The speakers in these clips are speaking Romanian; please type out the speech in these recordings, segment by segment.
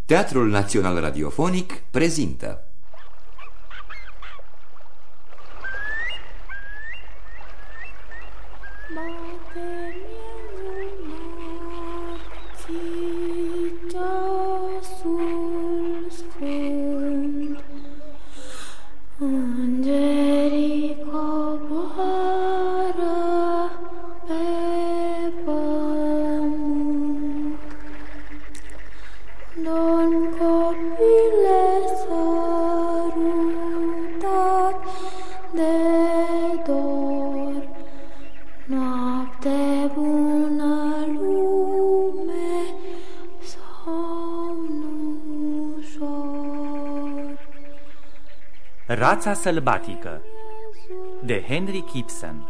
Teatrul Național Radiofonic prezintă Rața sălbatică de Henrik Ibsen.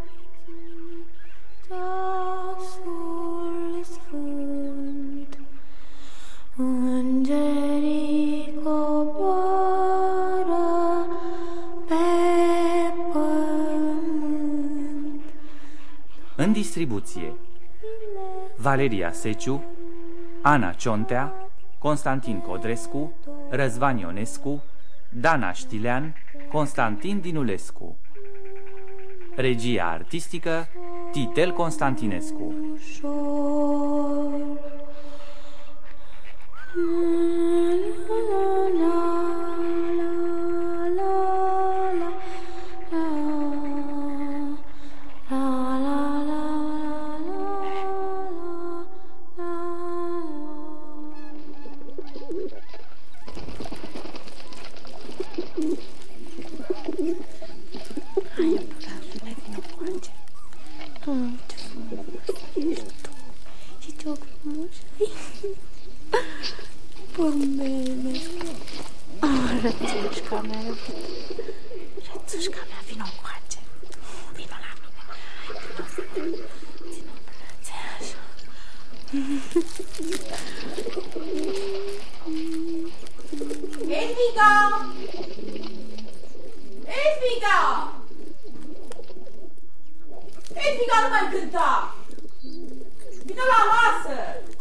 În distribuție: Valeria Seciu, Ana Ciontea, Constantin Codrescu, Răzvan Ionescu, Dana Știlean, Constantin Dinulescu. Regia artistică Titel Constantinescu. Rățușca mea, vino încoace. Vino la mine. Ține-o brațe așa. Edviga! Edviga! Edviga, nu mai cânta! Vino la masă!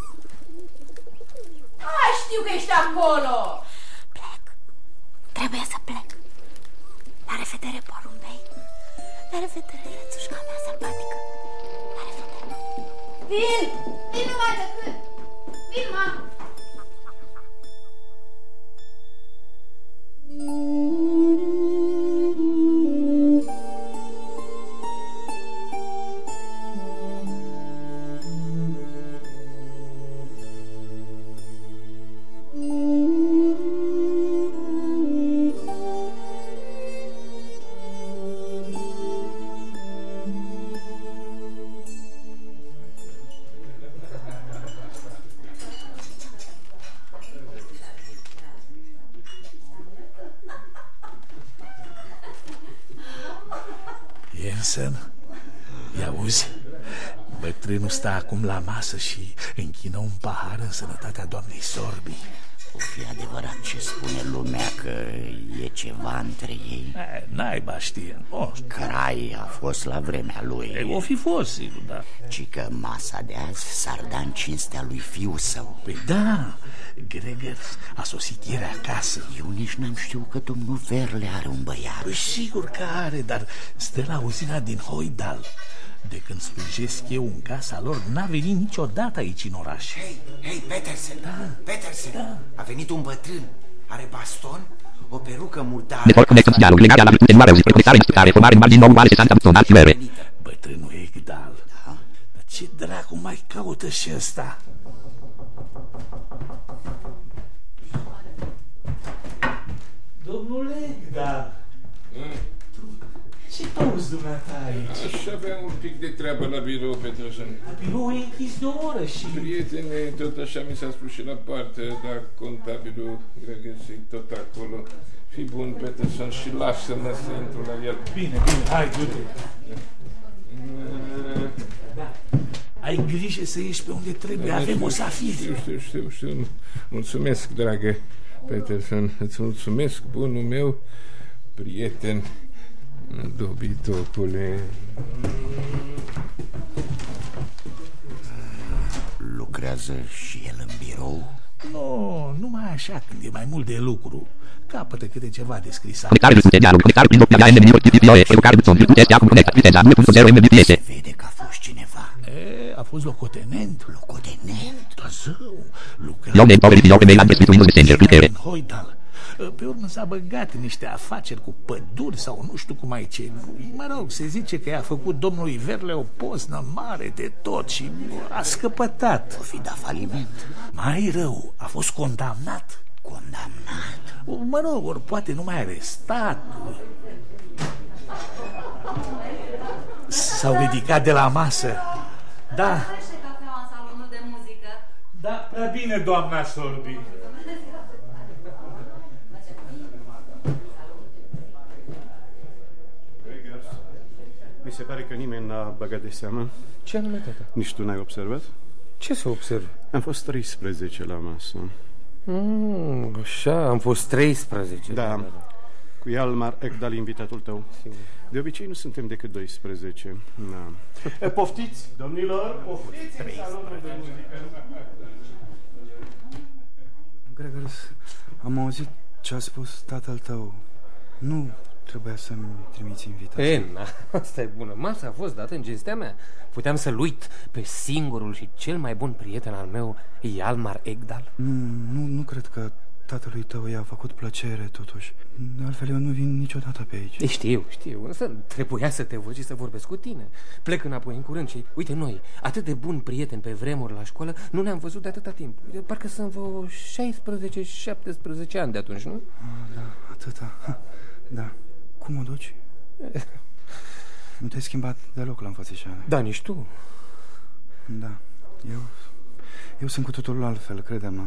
Știu că ești acolo! Trebuie să plec. La revedere, porumbei. La revedere, rățușca mea sălbatică. La revedere. Vin! Vin numai decât! Vin, ma! I-auzi? Bătrânul stă acum la masă și închină un pahar în sănătatea doamnei Sorbi. O fi adevărat ce spune lumea, că e ceva între ei? Naiba știe, nu știu. Crai a fost la vremea lui. O fi fost, sigur, da. Ci că masa de azi s-ar da în cinstea lui fiul său. Păi da, Gregor a sosit ieri acasă. Eu nici n-am știut că domnul Verle are un băiat. Păi sigur că are, dar stă la uzina din Hoidal. De când slujesc eu în casa lor, n-a venit niciodată aici în oraș. Hei, Petersen, da. Petersen, da. A venit un bătrân, are baston, o perucă murdară. Bătrânul Egdal. Da? Dar ce dracu mai caută și ăsta? Domnule Egdal, ce cauți dumneata aici? Aș avea un pic de treabă la birou, Petersen. La birou e închis de o oră și... Prietene, tot așa mi s-a spus și la parte, dar contabilul Gregesi tot acolo. Fii bun, Petersen, și lasă-mă să intru la el. Bine, bine, hai, du-te. Da. Ai grijă să ieși pe unde trebuie, avem o safir. Știu. Mulțumesc, dragă Petersen, îți mulțumesc, bunul meu prieten. Dobitocule. Lucrează și el în birou? Nu, numai așa când e mai mult de lucru. Capătă câte ceva de scris. Se vede că a fost cineva. A fost locotenent. Locotenent? Da, zău, lucra în Hoidal. Pe urmă s-a băgat în niște afaceri cu păduri sau nu știu cum ai ce. Mă rog, se zice că i-a făcut domnului Verle o poznă mare de tot și a scăpătat. O fi dat faliment. Mai rău, a fost condamnat. Condamnat? Mă rog, ori poate numai arestat. S-au ridicat de la masă. Da. Da, prea bine, doamna Sorbi. Mi se pare că nimeni n-a băgat de seamă. Ce anume, tata? Nici tu n-ai observat? Ce să observ? Am fost 13 la masă. Așa, am fost 13. Da, cu Hjalmar Ekdal, invitatul tău. Sigur. De obicei nu suntem decât 12. Da. Poftiți, domnilor, poftiți în salonul de muzică. Gregor, am auzit ce a spus tatăl tău. Nu trebuia să-mi trimiți invitații. Asta e bună. Masa a fost dată în cinstea mea. Puteam să-l uit pe singurul și cel mai bun prieten al meu, Hjalmar Ekdal. Nu cred că tatălui tău i-a făcut plăcere, totuși. Altfel eu nu vin niciodată pe aici. Știu, însă trebuia să te văd și să vorbesc cu tine. Plec înapoi în curând și, uite, noi, atât de buni prieteni pe vremuri la școală, nu ne-am văzut de atâta timp. Parcă sunt vreo 16-17 ani de atunci, nu? Da, atâta. Da. Cum o duci? Nu te-ai schimbat deloc la înfățișare. Da, nici tu. Da, eu sunt cu totul altfel, crede-mă.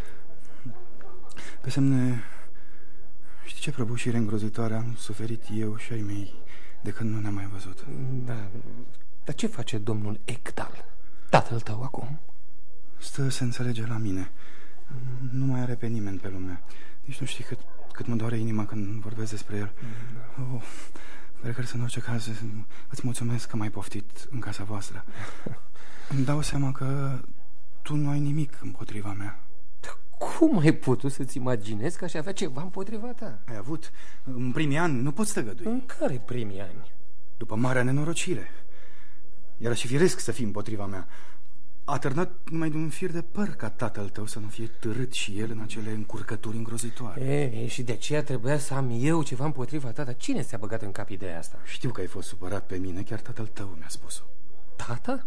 Pe semne, știi ce prăbușire îngrozitoare am suferit eu și ai mei de când nu ne-am mai văzut. Da, dar ce face domnul Ekdal, tatăl tău, acum? Stă să înțelege la mine. Nu mai are pe nimeni pe lume. Nici nu știi cât mă doare inima când vorbesc despre el. Cred că în orice caz îți mulțumesc că m-ai poftit în casa voastră. Îmi dau seama că tu nu ai nimic împotriva mea. Cum ai putut să-ți imaginezi că aș avea ceva împotriva ta? Ai avut în primii ani, nu poți tăgădui. În care primii ani? După marea nenorocire. Era și firesc să fii împotriva mea. A târnat numai de un fir de păr ca tatăl tău să nu fie târât și el în acele încurcături îngrozitoare. Și de aceea trebuia să am eu ceva împotriva ta. Dar cine ți-a băgat în cap ideea asta? Știu că ai fost supărat pe mine, chiar tatăl tău mi-a spus-o. Tata?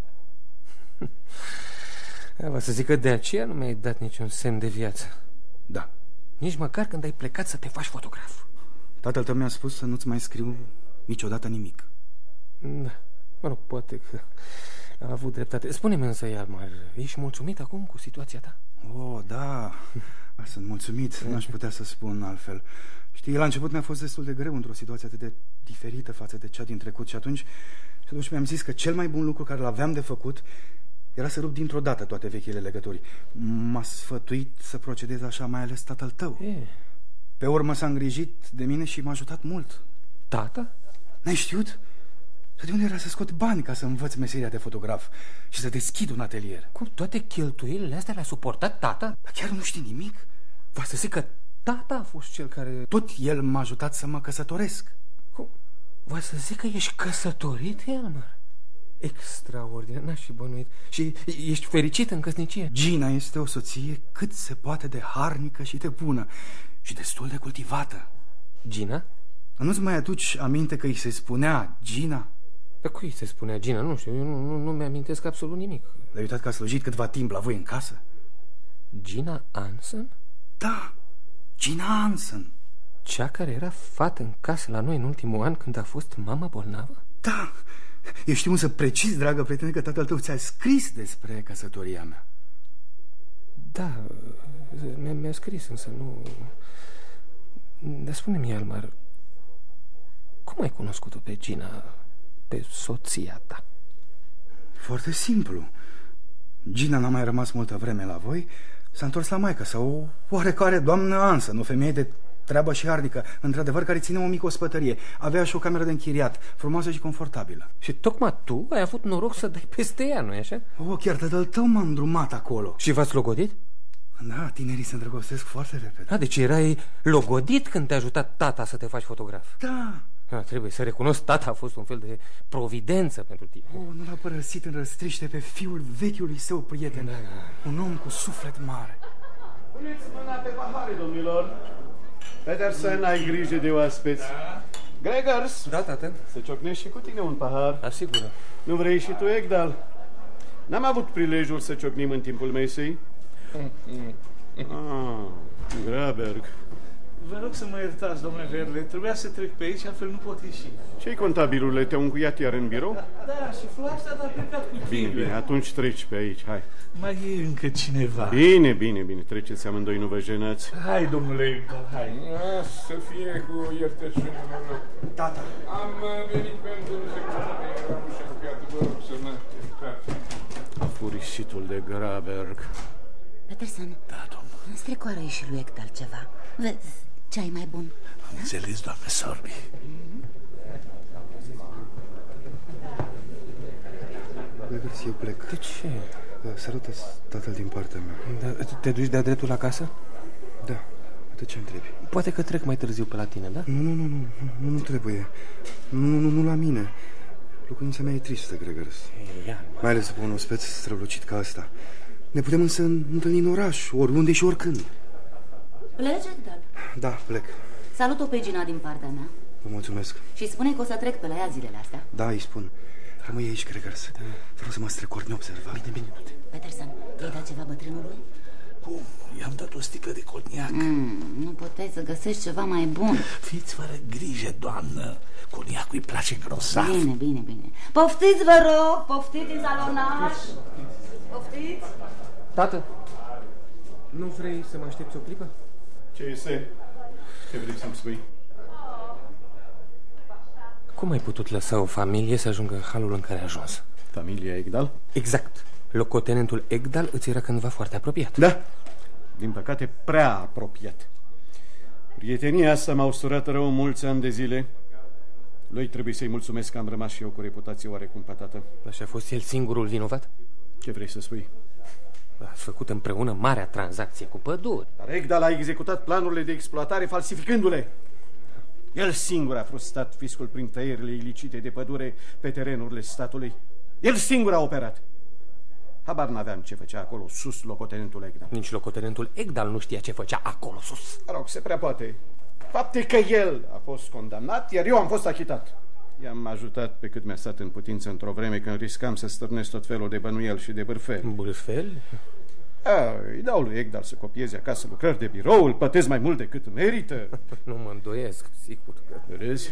Vă să zic că de aceea nu mi-ai dat niciun semn de viață. Da. Nici măcar când ai plecat să te faci fotograf. Tatăl tău mi-a spus să nu-ți mai scriu niciodată nimic. Da, mă rog, poate că a avut dreptate. Spune-mi însă, Hjalmar, ești mulțumit acum cu situația ta? Da, sunt mulțumit, n-aș putea să spun altfel. Știi, la început mi-a fost destul de greu într-o situație atât de diferită față de cea din trecut și atunci mi-am zis că cel mai bun lucru care l-aveam de făcut era să rup dintr-o dată toate vechile legături. M-a sfătuit să procedez așa, mai ales tatăl tău. Pe urmă s-a îngrijit de mine și m-a ajutat mult. Tata? N-ai știut? De unde era să scot bani ca să învăț meseria de fotograf și să deschid un atelier? Cum, toate cheltuielile astea le-a suportat tata? Dar chiar nu știi nimic? Va să zic că tata a fost cel care... Tot el m-a ajutat să mă căsătoresc. Cum? Va să zic că ești căsătorit, Hjalmar? Extraordinar, n-aș fi bănuit. Și ești fericit în căsnicie? Gina este o soție cât se poate de harnică și de bună și destul de cultivată. Gina? Nu-ți mai aduci aminte că îi se spunea Gina? Dar cui se spunea Gina? Nu știu, eu nu mi-amintesc absolut nimic. L-ai uitat că a slujit câtva timp la voi în casă? Gina Hansen? Da, Gina Hansen. Cea care era fată în casă la noi în ultimul an când a fost mama bolnavă? Da, eu știu însă precis, dragă prietene, că tatăl tău ți-a scris despre căsătoria mea. Da, mi-a scris, însă nu... Dar spune-mi, Hjalmar, cum ai cunoscut-o pe Gina, pe soția ta? Foarte simplu. Gina n-a mai rămas multă vreme la voi, s-a întors la maică sau o oarecare doamnă Hansen, o femeie de treabă și harnică, într-adevăr, care ține o mică ospătărie. Avea și o cameră de închiriat, frumoasă și confortabilă. Și tocmai tu ai avut noroc să dai peste ea, nu-i așa? Chiar tatăl tău m-a îndrumat acolo. Și v-ați logodit? Da, tinerii se îndrăgostesc foarte repede. Da, deci erai logodit când te-a ajutat tata să te faci fotograf. Da. Trebuie să recunosc, tata a fost un fel de providență pentru tine. Nu l-a părăsit în răstriște pe fiul vechiului său prieten. Un om cu suflet mare. Puneți mâna pe pahare, domnilor. Peterson, ai grijă de oaspeți. Gregors! Da, tată. Să ciocnești și cu tine un pahar. Asigură. Nu vrei și tu, Egdal? N-am avut prilejul să ciocnim în timpul mesei. Graberg. Vă rog să mă iertați, domnule Verle. Trebuia să trec pe aici, altfel nu pot ieși. Ce-i contabilule? Te-au încuiat iar în birou? Da, și Flagstad a plecat cu Bine, bine, atunci treci pe aici, hai. Mai e încă cineva. Bine, bine, bine, treceți amândoi, nu vă jenați. Hai, domnule Egdal, hai. Să fie cu iertăciune, noroc. Tata. Am venit pentru securitate, eram ușa încuiată, vă rog să mă iertați. Furisitul de Graberg. Peterson. Da, domnul. Strecoară-i și lui Egdal ceva. Vezi ce ai mai bun. Am înțeles, doamne Sorbi. Gregors, eu plec. De ce? Salută tatăl din partea mea. Da, te duci de-a dreptul la casă? Da. De ce întrebi? Poate că trec mai târziu pe la tine, da? Nu trebuie. Nu la mine. Locuința mea e tristă, Gregors. Mai ales după un ospeț strălucit ca ăsta. Ne putem însă întâlni în oraș, oriunde și oricând. Pleci, Egdal? Da, plec. Salut-o pe Gina din partea mea. Vă mulțumesc. Și spune că o să trec pe la ea zilele astea. Da, îi spun. Rămâi aici, Gregors. Vreau să mă strecor neobservat. Bine, du-te. Peterson, i-ai dat ceva bătrânului? Cum? I-am dat o sticlă de coniac. Nu puteai să găsești ceva mai bun. Fiți fără grijă, doamnă. Coniacul îi place grosav. Bine. Poftiți, vă rog, poftiți în salonaș. Poftiți. Tată, nu vrei să mă aștepți o clipă? Ce este? Ce vrei să-mi spui? Cum ai putut lăsa o familie să ajungă în halul în care a ajuns? Familia Egdal? Exact. Locotenentul Egdal îți era cândva foarte apropiat. Da. Din păcate, prea apropiat. Prietenia asta m-a usturat rău mulți ani de zile. Lui trebuie să-i mulțumesc că am rămas și eu cu reputație oarecum patată. Așa a fost el singurul vinovat? Ce vrei să spui? Ați făcut împreună marea tranzacție cu păduri. Dar Egdal a executat planurile de exploatare falsificându-le. El singur a frustat fiscul prin tăierile ilicite de pădure pe terenurile statului. El singur a operat. Habar n-aveam ce făcea acolo sus locotenentul Egdal. Nici locotenentul Egdal nu știa ce făcea acolo sus. Mă rog, se prea poate. Fapt e că el a fost condamnat, iar eu am fost achitat. I-am ajutat pe cât mi-a stat în putință într-o vreme când riscam să stârnesc tot felul de bănuieli și de bârfeli. Bârfeli? Îi dau lui Egdal să copieze acasă lucrări de birou, îl plătesc mai mult decât merită. Nu mă îndoiesc, sigur că... Vezi?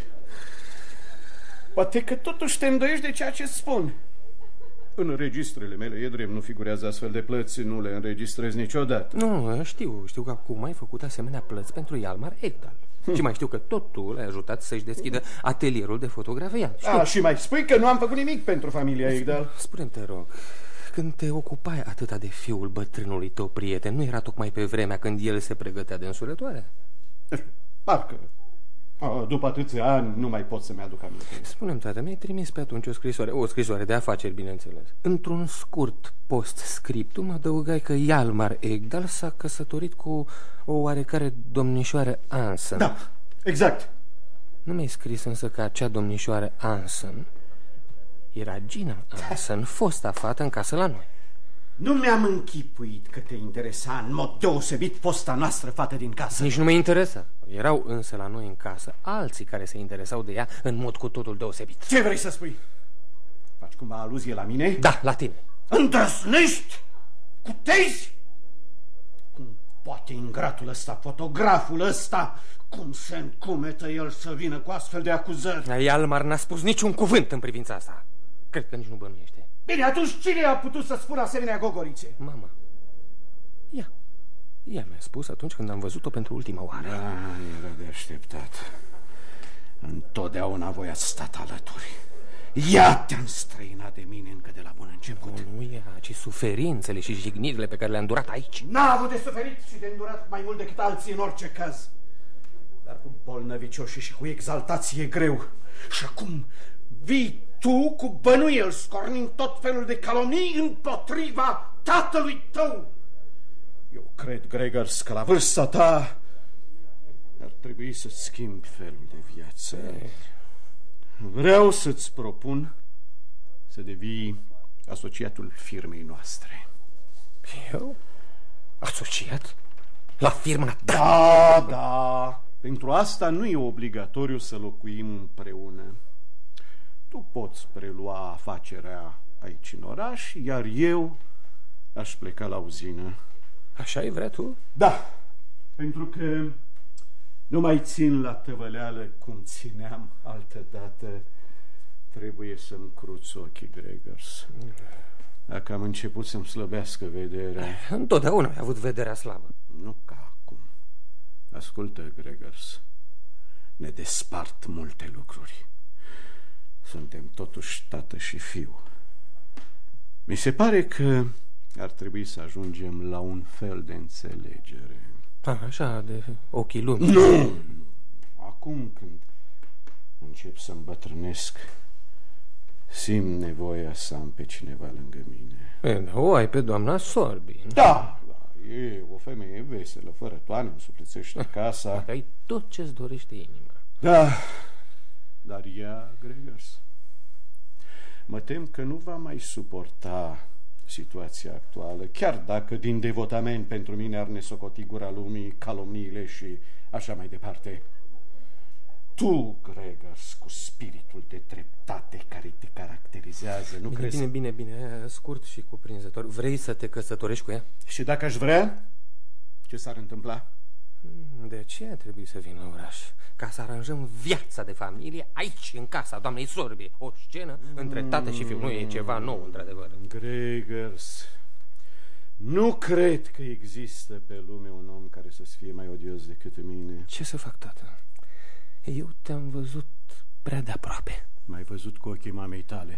Poate că totuși te îndoiești de ceea ce spun. În registrele mele, e drept, nu figurează astfel de plăți, nu le înregistrez niciodată. Nu, știu că acum ai făcut asemenea plăți pentru Hjalmar Egdal. Și mai știu că tot tu l-ai ajutat să-și deschidă atelierul de fotografie. Și mai spui că nu am făcut nimic pentru familia Egdal. Spune-mi, te rog, când te ocupai atâta de fiul bătrânului tău prieten, nu era tocmai pe vremea când el se pregătea de însurătoare? Parcă. După atâția ani nu mai pot să-mi aduc aminte. Spune-mi, tată, mi-ai trimis pe atunci o scrisoare de afaceri, bineînțeles. Într-un scurt post-scriptum adăugai că Hjalmar Egdal s-a căsătorit cu o oarecare domnișoară Anson. Da, exact. Nu mi-ai scris însă că acea domnișoară Anson era Gina Anson, fosta fată în casă la noi. Nu mi-am închipuit că te interesa în mod deosebit fosta noastră fată din casă. Nici nu mă interesa. Erau însă la noi în casă alții care se interesau de ea în mod cu totul deosebit. Ce vrei să spui? Faci cumva aluzie la mine? Da, la tine. Îndrăznești? Cutezi? Cum poate ingratul ăsta, fotograful ăsta, cum se încumetă el să vină cu astfel de acuzări? Hjalmar n-a spus niciun cuvânt în privința asta. Cred că nici nu bănuiește. Bine, atunci cine a putut să spună asemenea gogorițe? Mama. Ea mi-a spus atunci când am văzut-o pentru ultima oară. Da, era de așteptat. Întotdeauna voi ați stat alături. Ea te-a înstrăinat de mine încă de la bun început. Nu ea, ci suferințele și jignirile pe care le-a îndurat aici. N-a avut de suferit și de îndurat mai mult decât alții în orice caz. Dar cu bolnăvicioși și cu exaltație e greu. Și acum vii tu cu bănuiel, scornind tot felul de calomnii împotriva tatălui tău. Eu cred, Gregers, că la vârsta ta ar trebui să-ți schimbi felul de viață. Vreau să-ți propun să devii asociatul firmei noastre. Eu? Asociat? La firma ta? Da, da. Pentru asta nu e obligatoriu să locuim împreună. Tu poți prelua afacerea aici în oraș, iar eu aș pleca la uzină. Așa-i vrea tu? Da, pentru că nu mai țin la tăvăleală cum țineam altădată. Trebuie să-mi cruț ochii, Gregers. Dacă am început să-mi slăbească vederea... Întotdeauna ai avut vederea slabă. Nu ca acum. Ascultă, Gregers, ne despart multe lucruri. Suntem totuși tată și fiu. Mi se pare că ar trebui să ajungem la un fel de înțelegere. Așa, de ochii lumii. Nu! Acum când încep să îmbătrânesc, simt nevoia să am pe cineva lângă mine. O ai pe doamna Sorbi. Da, e o femeie veselă, fără toane, îmi suflețește casa. Ai tot ce-ți dorește inima. Da, dar ea, Gregers, mă tem că nu va mai suporta situația actuală, chiar dacă din devotament pentru mine ar nesocoti gura lumii, calomniile și așa mai departe. Tu, Gregers, cu spiritul de dreptate care te caracterizează, nu crezi? Bine, scurt și cuprinzător. Vrei să te căsătorești cu ea? Și dacă aș vrea, ce s-ar întâmpla? De aceea trebuie să vin la oraș, ca să aranjăm viața de familie aici, în casa doamnei Sorbi. O scenă între tată și fiu. Nu e ceva nou, într-adevăr. Gregers, nu cred că există pe lume un om care să-ți fie mai odios decât mine. Ce să fac, tată? Eu te-am văzut prea de aproape. M-ai văzut cu ochii mamei tale.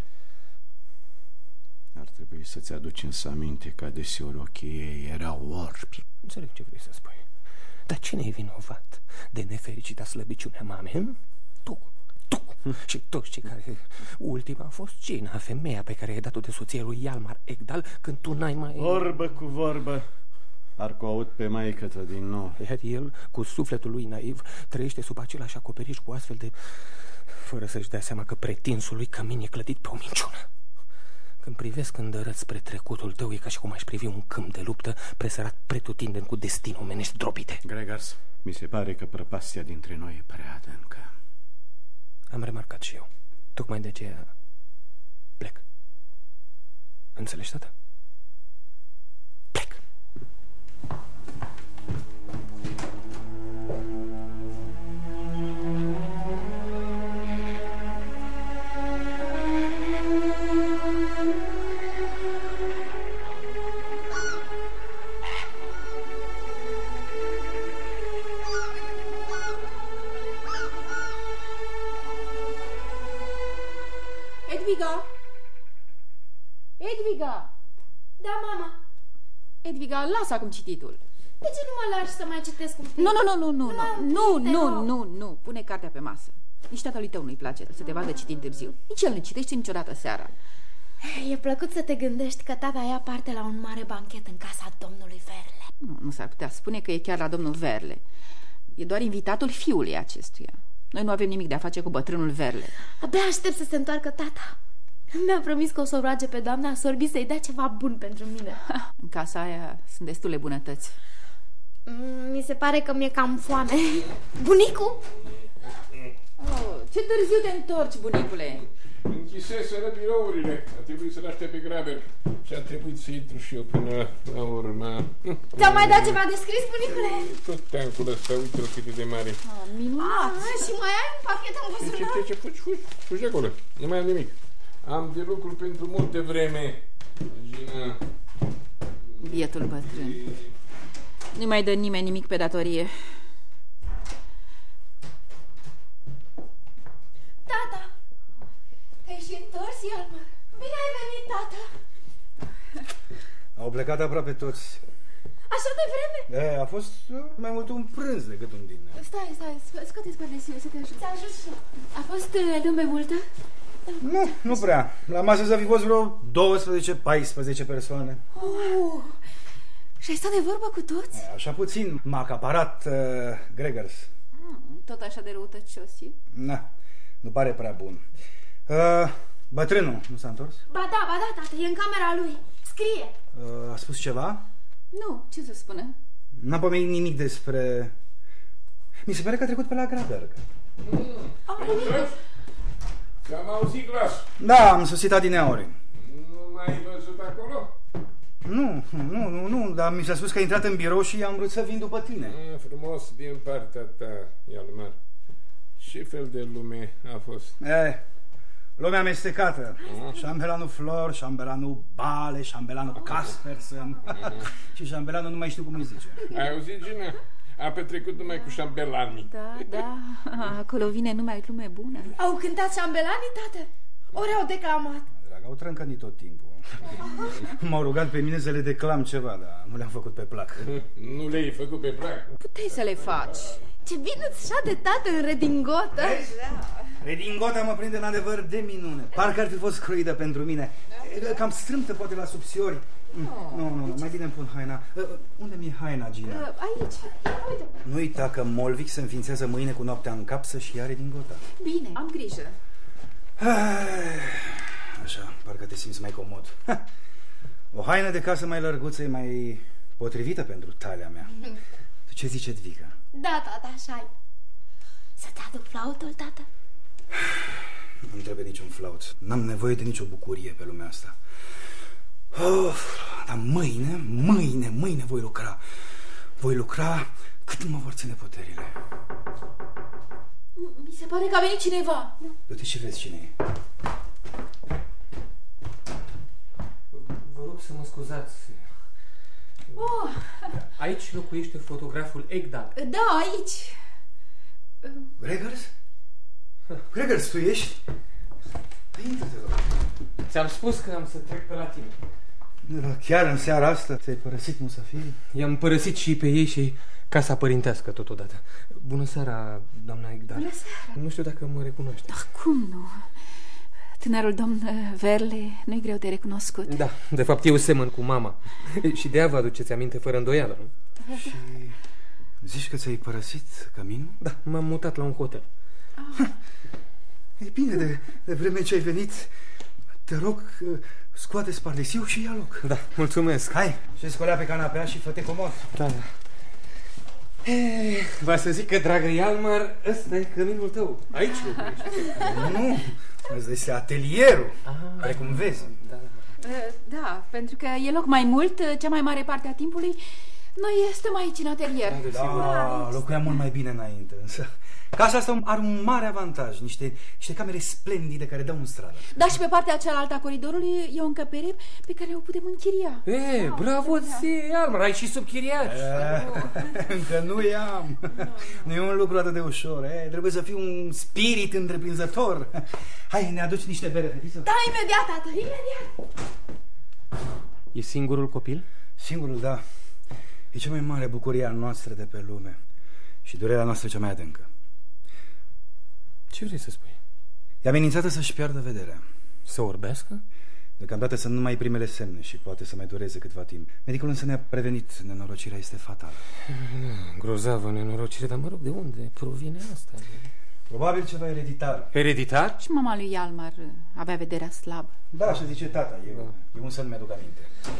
Ar trebui să-ți aduci însă aminte că adeseori ochii ei erau orbi. Înțeleg ce vrei să spui. Dar cine e vinovat de nefericita slăbiciunea mamei? Tu. Și toți cei care... Ultima a fost Gina, femeia pe care ai dat-o de soție lui Hjalmar Ekdal când tu n-ai mai... Vorbă cu vorbă. Parcă o aud pe maică-ta din nou. Iar el, cu sufletul lui naiv, trăiește sub același acoperiș cu astfel de... fără să-și dea seama că pretinsul lui cămin e clădit pe o minciună. Când privesc îndărăt spre trecutul tău, e ca și cum aș privi un câmp de luptă presărat pretutindeni cu destin omenești dropite. Gregers, mi se pare că prăpastia dintre noi e prea adâncă. Am remarcat și eu. Tocmai de aceea plec. Înțelegi, tată? Plec. Edviga! Da, mama. Edviga, lasă acum cititul. De ce nu mă lași să mai citesc un pic? Nu. Pune cartea pe masă. Nici tatălui tău nu-i place să te vadă citind târziu. Nici el nu citește niciodată seara. E plăcut să te gândești că tata ia parte la un mare banchet în casa domnului Verle. Nu s-ar putea spune că e chiar la domnul Verle. E doar invitatul fiului acestuia. Noi nu avem nimic de a face cu bătrânul Verle. Abia aștept să se întoarcă tata. Mi-a promis că o să o roage pe doamna Sorbi să-i dea ceva bun pentru mine. În casa aia sunt destule bunătăți. Mi se pare că mi-e cam foame. Bunicu? Ce târziu te întorci, bunicule? Închiseseră birourile. A trebuit să-l aștept pe Graber. Și a trebuit să intru și eu până la urmă. Ți-am mai dat ceva de scris, bunicule? Tot teancul ăsta, uite-l cât e de mare. Minunat! Și mai ai un pachet în buzunar? Fugi acolo, nu mai am nimic. Am de lucru pentru multe vreme, Gina. Bietul bătrân. Nu mai dă nimeni nimic pe datorie. Tata! Te-ai și întors, Hjalmar? Bine ai venit, tata! Au plecat aproape toți. Așa de vreme? A fost mai mult un prânz decât un diner. Stai, scoate-ți părlesiul să te ajut. Te ajut și eu. A fost lume multă? Nu prea. La masă să fi fost vreo 12-14 persoane. Și ai stat de vorbă cu toți? Așa puțin m-a acaparat Gregors. Tot așa de răutăcios e? Na, nu pare prea bun. Bătrânul nu s-a întors? Ba da, tată, e în camera lui. Scrie. A spus ceva? Nu, ce să spune? N-a pomenit nimic despre... Mi se pare că a trecut pe la Graberg. Ți-am auzit glas. Da, am sosit adineauri. Nu m-ai văzut acolo? Nu, dar mi s-a spus că a intrat în birou și am vrut să vin după tine. Frumos din partea ta, Hjalmar. Ce fel de lume a fost? Lumea amestecată. Șambelanul Flor, șambelanul Bale, șambelanul Caspersen și șambelanul nu mai știu cum îi zice. Ai auzit, Gina? A petrecut numai cu șambelanii. Da, acolo vine numai lume bună. Au cântat șambelanii, tată? Ori au declamat? Dragă, au trâncănit tot timpul. M-au rugat pe mine să le declam ceva, dar nu le-am făcut pe plac. Nu le-ai făcut pe plac? Puteai să le faci. Ce bine îți șade, tată, în redingotă. Redingota mă prinde în adevăr de minune. Parcă ar fi fost croită pentru mine. Cam strâmtă poate la subțiori. Nu, mai bine îmi pun haina. Unde mi-e haina, Gina? Aici, uite. Nu uita că Molvik se înființează mâine cu noaptea în cap să-și ia redingota. Bine, am grijă. Așa, parcă te simți mai comod. O haină de casă mai lărguță e mai potrivită pentru talia mea. Tu ce zici, Edviga? Da, tată, așa-i. Să-ți aduc flautul, tată? Nu-mi trebuie niciun flaut. N-am nevoie de nicio bucurie pe lumea asta. Dar mâine voi lucra. Voi lucra cât mă vor ține puterile. Mi se pare că a venit cineva. Du-te și vezi cine e. Vă rog să mă scuzați. Aici locuiește fotograful Egdal. Da, aici. Gregors? Gregors, tu ești? Intră-te, rog. Ți-am spus că am să trec pe la tine. Chiar în seara asta ți-ai părăsit musafirii? I-am părăsit și pe ei și casa părintească totodată. Bună seara, doamna Egdal. Bună seara. Nu știu dacă mă recunoaște. Cum nu? Tânărul domn Verle nu-i greu de recunoscut. Da, de fapt eu semăn cu mama. Și de ea vă aduceți aminte fără îndoială. Și zici că ți-ai părăsit căminul? Da, m-am mutat la un hotel. E bine, de vreme ce ai venit, te rog, scoate-ți pardesiul și ia loc. Da, mulțumesc. Hai, și scolea pe canapea și fă-te comod. Da. Va să zic că, dragă Hjalmar, ăsta e căminul tău. Aici locuiești. Nu, ăsta este atelierul, precum vezi. Da, pentru că e loc mai mult, cea mai mare parte a timpului noi stăm aici în atelier. Da, locuia mult mai bine înainte, însă casa asta are un mare avantaj, niște camere splendide care dau în stradă. Da, și pe partea cealaltă a coridorului e o încăpere pe care o putem închiria. Bravo ție, Hjalmar, ai și subchiriaș. Încă nu i-am. Nu e un lucru atât de ușor, trebuie să fii un spirit întreprinzător. Hai, ne aduci niște bere, fetiță? Da, imediat, tată, imediat. E singurul copil? Singurul, da. E cea mai mare bucurie a noastră de pe lume și durerea noastră cea mai adâncă. Ce vrei să spui? E amenințată să-și piardă vederea. Să orbească? Deocamdată sunt numai primele semne și poate să mai dureze câtva timp. Medicul însă ne-a prevenit, nenorocirea este fatală. Grozavă nenorocire, dar mă rog, de unde provine asta? Probabil ceva ereditar. Hereditar? Și mama lui Hjalmar avea vederea slabă. Da, așa zice tata, eu însă nu mi-aduc aminte.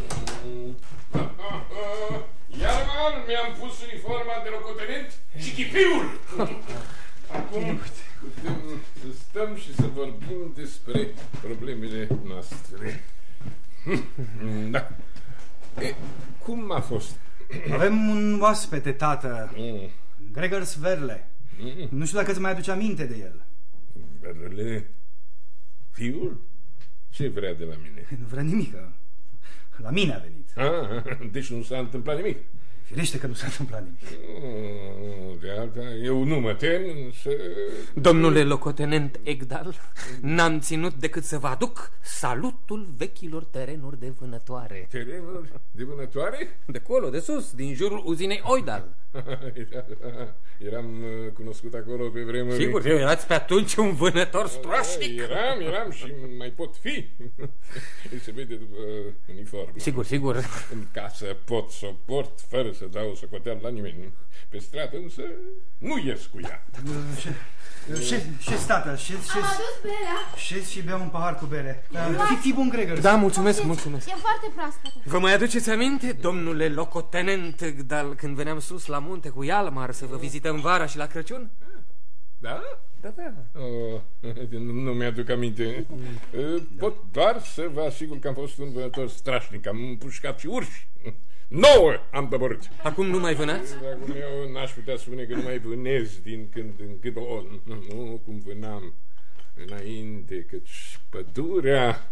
Hjalmar, mi-am pus uniforma de locotenent și chipiul. Acum putem să stăm și să vorbim despre problemele noastre. Da. Cum a fost? Avem un oaspete, tată. Gregors Verle. Nu știu dacă îți mai aduce aminte de el. Verle? Fiul? Ce vrea de la mine? Nu vrea nimic. La mine a venit. Deci nu s-a întâmplat nimic. Firește că nu s-a întâmplat nimic. De alta, eu nu mă tem să... Domnule locotenent Egdal, n-am ținut decât să vă aduc salutul vechilor terenuri de vânătoare. Terenuri de vânătoare? De colo, de sus, din jurul uzinei Oidal. Eram cunoscut acolo pe vremuri. Sigur, erați pe atunci un vânător stroșnic. Eram și mai pot fi. Se vede după uniform. Sigur. În casă pot să o port fără să dau socoteală la nimeni. Pe stradă însă nu ies cu ea. Șezi, tată, Am adus berea. șezi și bea un pahar cu bere. Fii bun, Gregor. Da, mulțumesc. E foarte proaspătă. Vă mai aduceți aminte, domnule locotenent Gdal, când veneam sus la munte cu Ialmar să vă vizităm vara și la Crăciun? Da? Da. Nu mi-aduc aminte. Pot doar să vă asigur că am fost un vânător strașnic. Am împușcat și urși. 9 am doborât. Acum nu mai vânați? Acum eu n-aș putea spune că nu mai vânez din când în când. Nu cum vânam înainte, căci pădurea...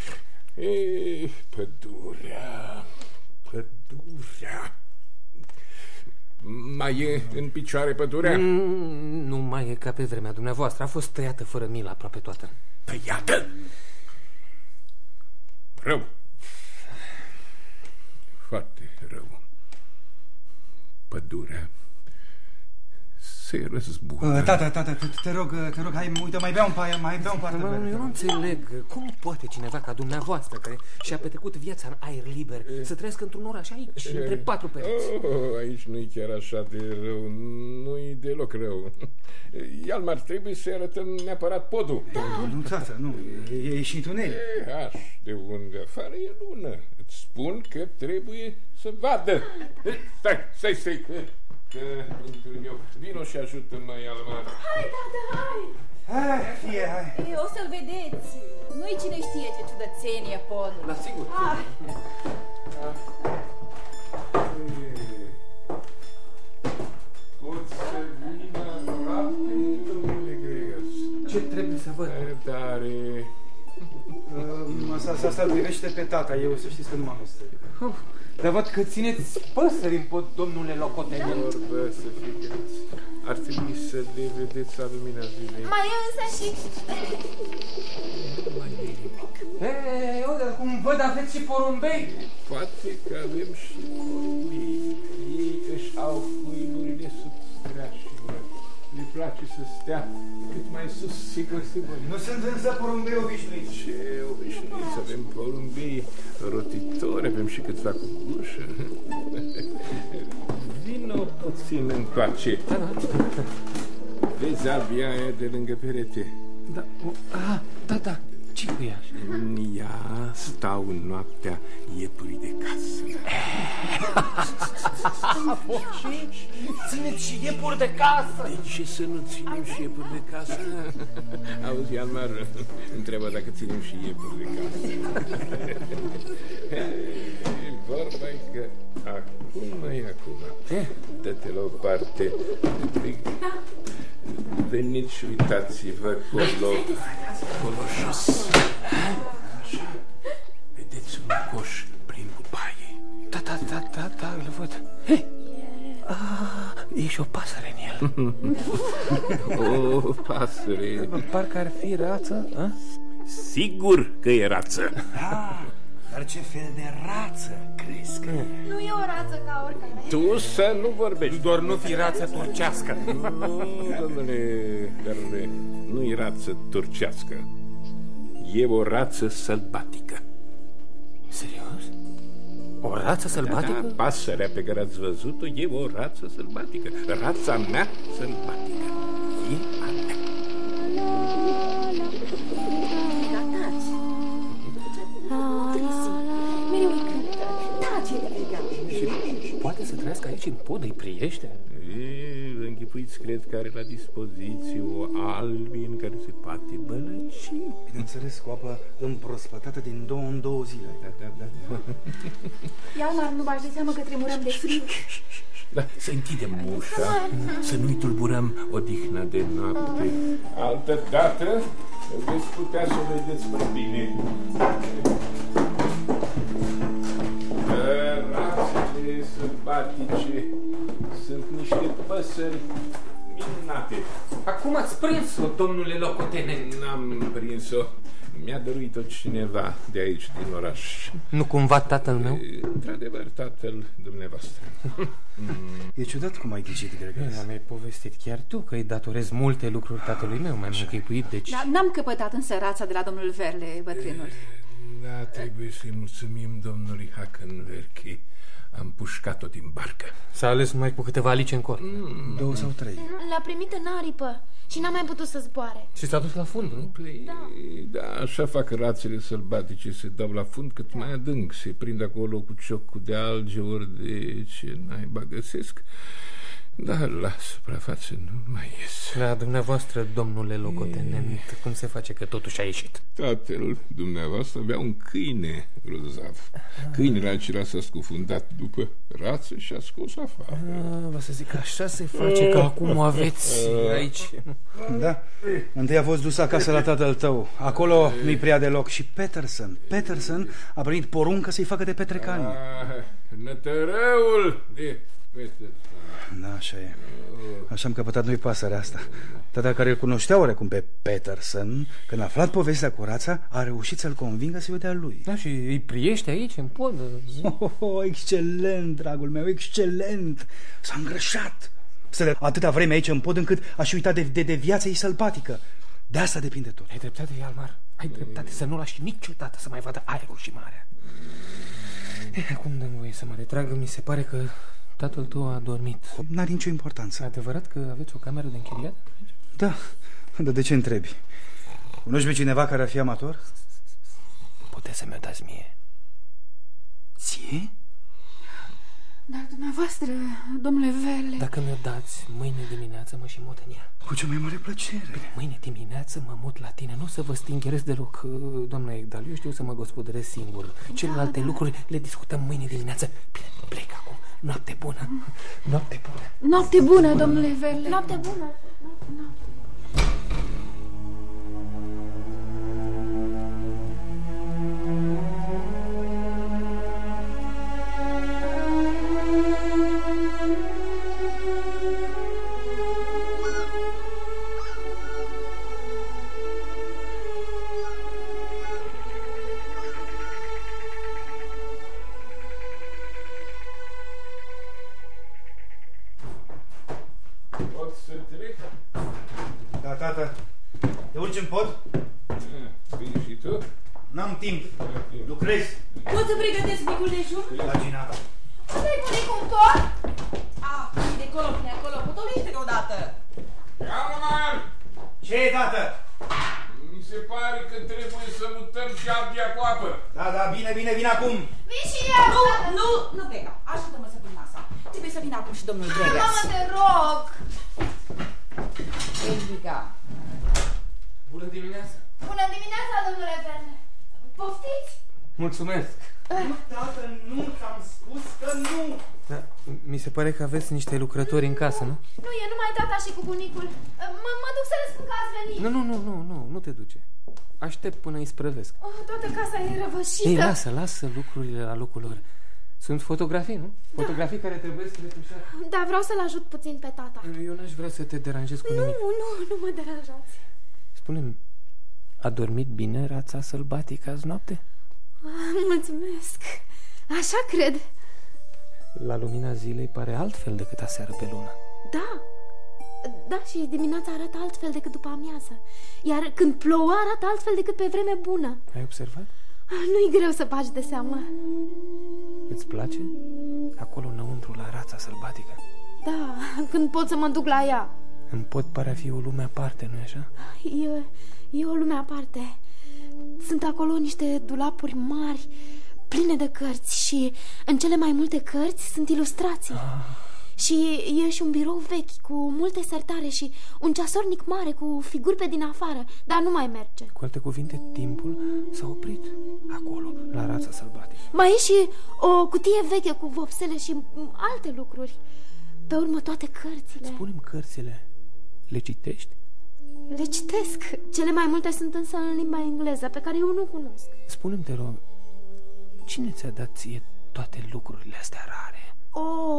Pădurea... Mai e în picioare pădurea? Nu mai e ca pe vremea dumneavoastră. A fost tăiată fără milă aproape toată. Tăiată? Rău. Foarte rău. Pădurea se răzbună. Tată, te rog, hai, uite, mai bea un pahar de bere. Eu nu înțeleg cum poate cineva ca dumneavoastră, care și-a petrecut viața în aer liber, să trăiască într-un oraș aici, între 4 pereți. Aici nu-i chiar așa de rău. Nu-i deloc rău. Ialmar, trebuie să-i arătăm neapărat podul. Nu, tată, nu, e și întuneric. De unde afară e lună. Îți spun că trebuie să vadă. Stai, că intru eu. Vino și ajută-mă, Ialmar. Hai, tată, hai. O să-l vedeți. Nu-i cine știe ce ciudățenie podul. Da, sigur. Poți să vină aproape, domnule Gregos. Ce trebuie să văd? Tare. Asta privește pe tata, eu să știți că nu m-am mustărit. Dar văd că țineți păsări în pod, domnule locotenent. Vorbă să fie. Ar trebui să le vedeți la lumina zilei. Mai e însă și... Cum văd, aveți și porumbei? Poate că avem și porumbei. Ei își au cuiburile sub strașilor. Le place să stea cât mai sus, sigur. Nu sunt însă porumbei obișnuiți. Ce obișnuiți? Avem porumbei rotitori, avem și câțiva cu gușă. Vino puțin încoace. Vezi albia aia de lângă perete? Da. Ce cu ea? În ea stau noaptea iepurii de casă. Și țineți și iepuri de casă. De ce să nu ținem și iepuri de casă? Auzi, Ialmar, întreabă dacă ținem și iepuri de casă. Vorba-i că acum. Dă-te la o parte. Veniți și uitați-vă acolo jos. Așa. Vedeți un coș plin cu paie. Da, îl văd. E și o pasăre în el. O pasăre. Parcă ar fi rață. Sigur că e rață. Dar ce fel de rață crezi că e? Nu e o rață ca oricare. Tu să nu vorbești. Doar nu fi rață turcească. Nu, domnule, dar nu e rață turcească. E o rață sălbatică. Serios? O rață sălbatică? Da, pasărea pe care ați văzut-o e o rață sălbatică. Rața mea sălbatică. E a mea. Poate să trăiască aici în pod, îi priește? Închipuiți, cred că are la dispoziție o albie în care se poate bălăci. Bineînțeles, cu apă împrospătată din 2 în 2 zile. Da. Ialmar, nu v-aș de seamă că tremurăm de frig. Da, să închidem ușa, să nu-i tulburăm odihna de noapte. Altă dată veți putea să vedeți mai bine. Rațele sălbatice sunt niște păsări minunate. Acum ați prins-o, domnule locotenent. N-am prins-o. Mi-a dăruit-o cineva de aici, din oraș. Nu cumva tatăl meu? Într-adevăr, tatăl dumneavoastră. E ciudat cum ai ghicit, Gregores. Mi-ai povestit chiar tu că îi datorezi multe lucruri tatălui meu, mai închipuit, deci... Dar n-am căpătat însă rața de la domnul Verle, bătrânul. Da, trebuie să-i mulțumim domnului Hackenwerk. Am pușcat-o din barcă. S-a ales numai cu câteva alice în cor. 2 sau 3. L-a primit în aripă și n-a mai putut să zboare. Și s-a dus la fund, nu? Da, așa fac rațele sălbatice, se dau la fund cât mai adânc, se prind acolo cu ciocul de alge ori de ce naiba găsesc. Dar la suprafață nu mai ies. La dumneavoastră, domnule locotenent, cum se face că totuși a ieșit? Tatăl dumneavoastră avea un câine grozav. Câinele acela s-a scufundat după rață și a scos afară. Vă să zic, așa se face că acum o aveți aici. Da, întâi a fost dus acasă la tatăl tău. Acolo nu-i prea deloc. Și Peterson a primit poruncă să-i facă de petrecanie. Nătărăul de Peterson. Da, așa e. Așa am căpătat noi pasărea asta. Tata, care îl cunoștea oarecum pe Peterson, când a aflat povestea cu rața, a reușit să-l convingă să-i o dea lui. Da, și îi priește aici, în pod. Excelent, dragul meu, excelent. S-a îngrășat. Stă de atâta vreme aici în pod încât a și uitat de viața ei sălbatică. De asta depinde tot. Ai dreptate, Hjalmar. Ai dreptate să nu lași niciodată să mai vadă aerul și marea. Acum dă-mi voie să mă retrag. Mi se pare că tatăl tău a dormit. N-are nicio importanță. E adevărat că aveți o cameră de închiriat? Da, dar de ce întrebi? Cunoști pe cineva care ar fi amator? Puteți să mi-o dați mie. Ție? Dar dumneavoastră, domnule Verle... Dacă mi-o dați, mâine dimineață mă și mut în ea. Cu cea mai mare plăcere. Bine, mâine dimineață mă mut la tine. Nu să vă stingerez deloc, doamna Egdal. Eu știu să mă gospodăresc singur. Celelalte lucruri le discutăm mâine dimineață. Bine, plec acum. Noapte bună. Noapte bună. Noapte bună, domnule Verle. Noapte bună. N-am timp. Lucrez. Poți să pregătesc micul dejun? La Gina. Să-i pune cu un tot? De acolo, pune acolo. Potolește-te odată. Hjalmar! Ce-i, tată? Mi se pare că trebuie să mutăm șabia cu apă. Da, bine, vin acum. Vin și eu. Nu, Grega. Ajută-mă să pun masa. Trebuie să vină acum și domnul Gregas. Mamă, te rog. Elvica. Bună dimineața. Bună dimineața, domnule Verle. Poftiți? Mulțumesc. Tată, nu, ți-am spus că nu. Da, mi se pare că aveți niște lucrători în casă, nu? Nu, e numai tata și cu bunicul. Mă duc să le spun că ați venit. Nu te duce. Aștept până îi sprăvesc. Toată casa e răvășită. Ei, lasă lucrurile la locul lor. Sunt fotografii, nu? Fotografii care trebuie să retușate. Da, vreau să-l ajut puțin pe tata. Eu n-aș vrea să te deranjez cu nimic. Nu mă deranjați. Spune-mi, a dormit bine rața sălbatică azi noapte? Mulțumesc. Așa cred. La lumina zilei pare altfel decât aseară pe lună. Da, și dimineața arată altfel decât după amiază. Iar când plouă arată altfel decât pe vreme bună. Ai observat? Nu-i greu să bagi de seamă. Îți place? Acolo înăuntru la rața sălbatică? Da, când pot să mă duc la ea. Îmi pot pare a fi o lume aparte, nu-i așa? E o lume aparte. Sunt acolo niște dulapuri mari, pline de cărți și în cele mai multe cărți sunt ilustrații. Și e și un birou vechi cu multe sertare și un ceasornic mare cu figuri pe din afară, dar nu mai merge. Cu alte cuvinte, timpul s-a oprit acolo, la rața sălbatică. Mai e și o cutie veche cu vopsele și alte lucruri. Pe urmă toate cărțile. Spune-mi, cărțile le citești? Le citesc. Cele mai multe sunt însă în limba engleză, pe care eu nu cunosc. Spune-mi, te rog, cine ți-a dat ție toate lucrurile astea rare?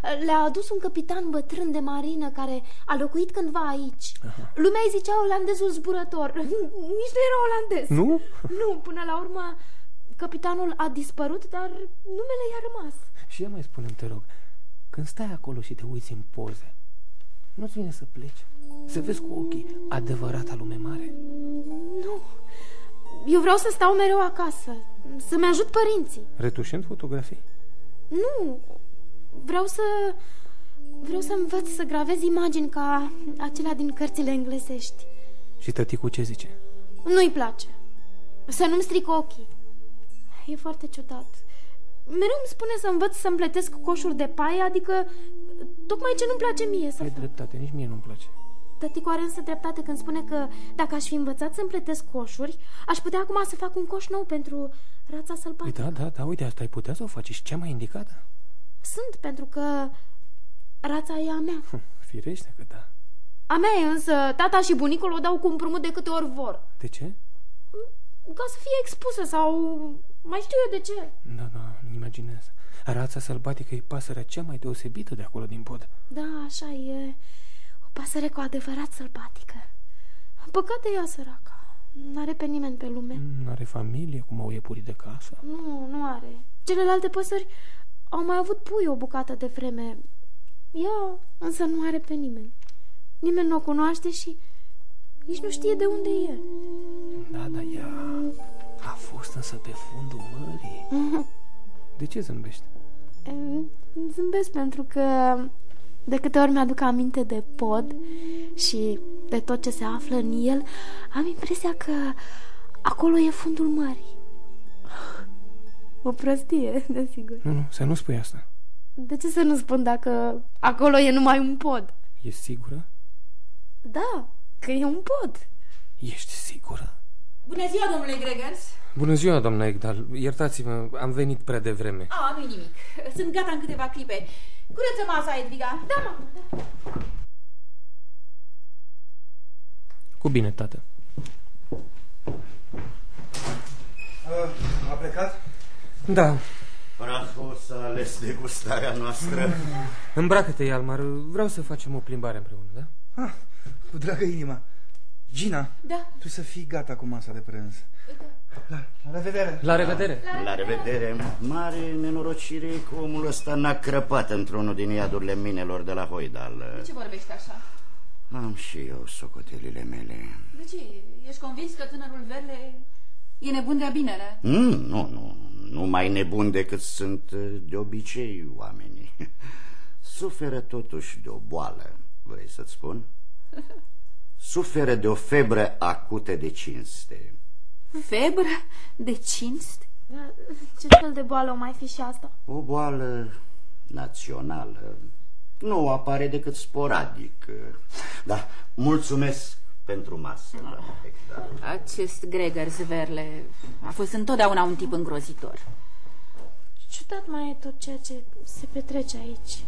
Le-a adus un capitan bătrân de marină care a locuit cândva aici. Lumea îi zicea olandezul zburător. Nici nu era olandez. Nu? Nu, până la urmă capitanul a dispărut, dar numele i-a rămas. Și ia mai spune-mi, te rog, când stai acolo și te uiți în poze, nu-ți vine să pleci? Să vezi cu ochii adevărata lume mare? Nu. Eu vreau să stau mereu acasă, să-mi ajut părinții. Retușând fotografii? Nu. Vreau să învăț să gravez imagini ca acelea din cărțile englezești. Și tăticul ce zice? Nu-i place. Să nu-mi stric ochii. E foarte ciudat. Mereu îmi spune să învăț să împletesc coșuri de paie, adică tocmai ce nu-mi place mie să Ai fac. dreptate, nici mie nu-mi place. Tăticu are însă dreptate când spune că dacă aș fi învățat să împletesc coșuri, aș putea acum să fac un coș nou pentru rața sălbatică. Păi da, uite, asta ai putea să o faci. Și cea mai indicată? Sunt, pentru că rața e a mea. Firește că da. A mea e, însă tata și bunicul o dau cu împrumut de câte ori vor. De ce? Ca să fie expusă sau mai știu eu de ce. Da, nu imaginez. Rața sălbatică e pasărea cea mai deosebită de acolo din pod. Da, așa e. O pasăre cu adevărat sălbatică. Păcat de ea, săraca. N-are pe nimeni pe lume. N-are familie, cum au iepurii de casă. Nu are. Celelalte păsări au mai avut pui o bucată de vreme. Ea însă nu are pe nimeni. Nimeni nu o cunoaște și nici nu știe de unde e. Da, ea a fost însă pe fundul mării. De ce zâmbești? Zâmbesc pentru că de câte ori mi-aduc aminte de pod și de tot ce se află în el, am impresia că acolo e fundul mării. O prostie, desigur. Nu, să nu spui asta. De ce să nu spun dacă acolo e numai un pod? Ești sigură? Da, că e un pod. Ești sigură? Bună ziua, domnule Gregers. Bună ziua, doamna Egdal. Iertați-mă, am venit prea devreme. Nu-i nimic. Sunt gata în câteva clipe. Curăță masa, Edviga. Da, mamă, da. Cu bine, tată. A plecat? Da. Prafos a ales degustarea noastră. Îmbracă-te, Ialmar. Vreau să facem o plimbare împreună, da? Cu dragă inima. Gina, da. Tu să fii gata cu masa de prânz. La revedere. La revedere. La revedere. Mare nenorocire că omul ăsta n-a crăpat într-unul din iadurile minelor de la Hoidal. De ce vorbești așa? Am și eu socotelile mele. De ce? Ești convins că tânărul Verle e nebun de-a binele? Nu mai nebun decât sunt de obicei oamenii. Suferă totuși de o boală. Vrei să-ți spun? Suferă de o febră acută de cinste. Febră de cinste? Ce fel de boală o mai fi și asta? O boală națională. Nu apare decât sporadic. Da, mulțumesc pentru masă. Acest Gregers Verle a fost întotdeauna un tip îngrozitor. Ciudat mai e tot ceea ce se petrece aici.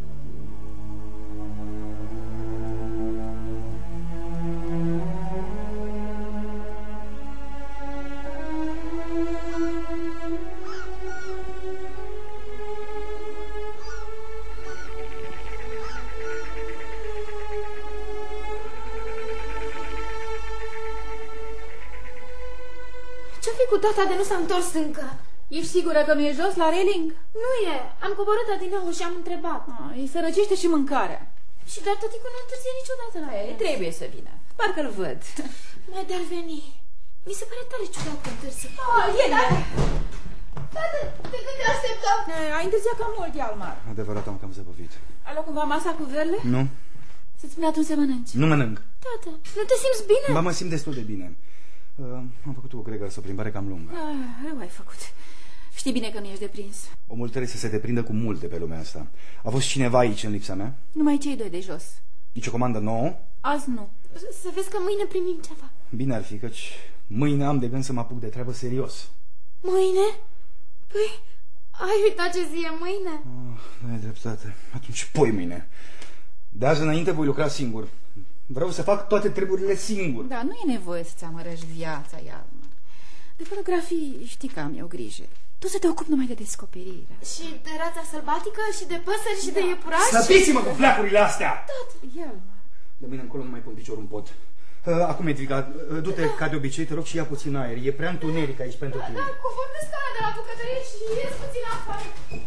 Ce-o fi cu tata de nu s-a întors încă? Ești sigură că nu e jos la railing? Nu e. Am coborât adineauri și am întrebat. Îi sărăcește și mâncarea. Și doar tăticu nu întârzie niciodată la el. Trebuie să vină. Parcă-l văd. Mai de-ar veni. Mi se pare tare ciudat că întârzie. E, da. Tată, de când te așteptăm? Ai întârziat cam mult, Ialmar. Adevărat, am cam zăbăvit. Ai luat cumva masa cu Verle? Nu. Să-ți spune atunci să mănânci. Nu mănânc. Tată, nu te simți bine? Ba, mă simt destul de bine. Am făcut cu Gregor o plimbare cam lungă. Rău ai făcut. Știi bine că nu ești deprins. Omul trebuie să se deprindă cu multe pe lumea asta. A fost cineva aici în lipsa mea? Numai cei doi de jos. Nici o comandă nouă? Azi nu. Să vezi că mâine primim ceva. Bine ar fi, căci mâine am de gând să mă apuc de treabă serios. Mâine? Păi, ai uitat ce zi e mâine? Nu ai dreptate. Atunci poi mâine. De azi înainte voi lucra singur. Vreau să fac toate treburile singur. Da, nu e nevoie să-ți amărăști viața, Ialmar. De fotografii știi că am eu grijă. Tu să te ocupi numai de descoperire. Și de rața sălbatică, și de păsări, și de iepurași. Slăbiți-mă cu fleacurile astea! Ialmar. De mâine încolo nu mai pun piciorul în pod. Acum, Edviga, du-te ca de obicei, te rog, și ia puțin aer. E prea întuneric aici pentru tine. Da, cobor de scara de la bucătărie și ies puțin afară.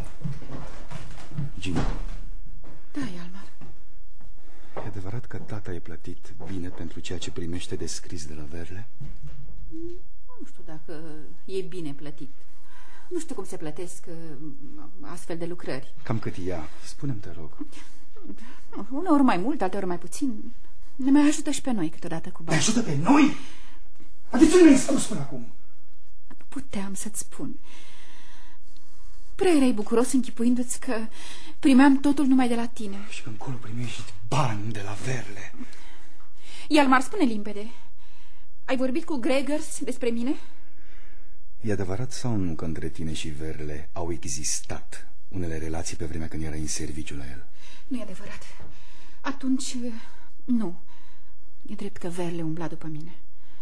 Gina. Da, Ialmar. E adevărat că tata e plătit bine pentru ceea ce primește de scris de la Verle? Nu știu dacă e bine plătit. Nu știu cum se plătesc astfel de lucrări. Cam cât e ea? Spune-mi, te rog. Uneori mai mult, alteori mai puțin. Ne mai ajută și pe noi câteodată cu bani. Ne ajută pe noi? De ce nu mi-ai spus până acum? Nu puteam să-ți spun. Prea erai bucuros închipuindu-ți că primeam totul numai de la tine. Și că încolo primești bani de la Verle. Ialmar, spune limpede. Ai vorbit cu Gregers despre mine? E adevărat sau nu că între tine și Verle au existat unele relații pe vremea când erai în serviciu la el? Nu e adevărat. Atunci, nu. E drept că Verle umbla după mine.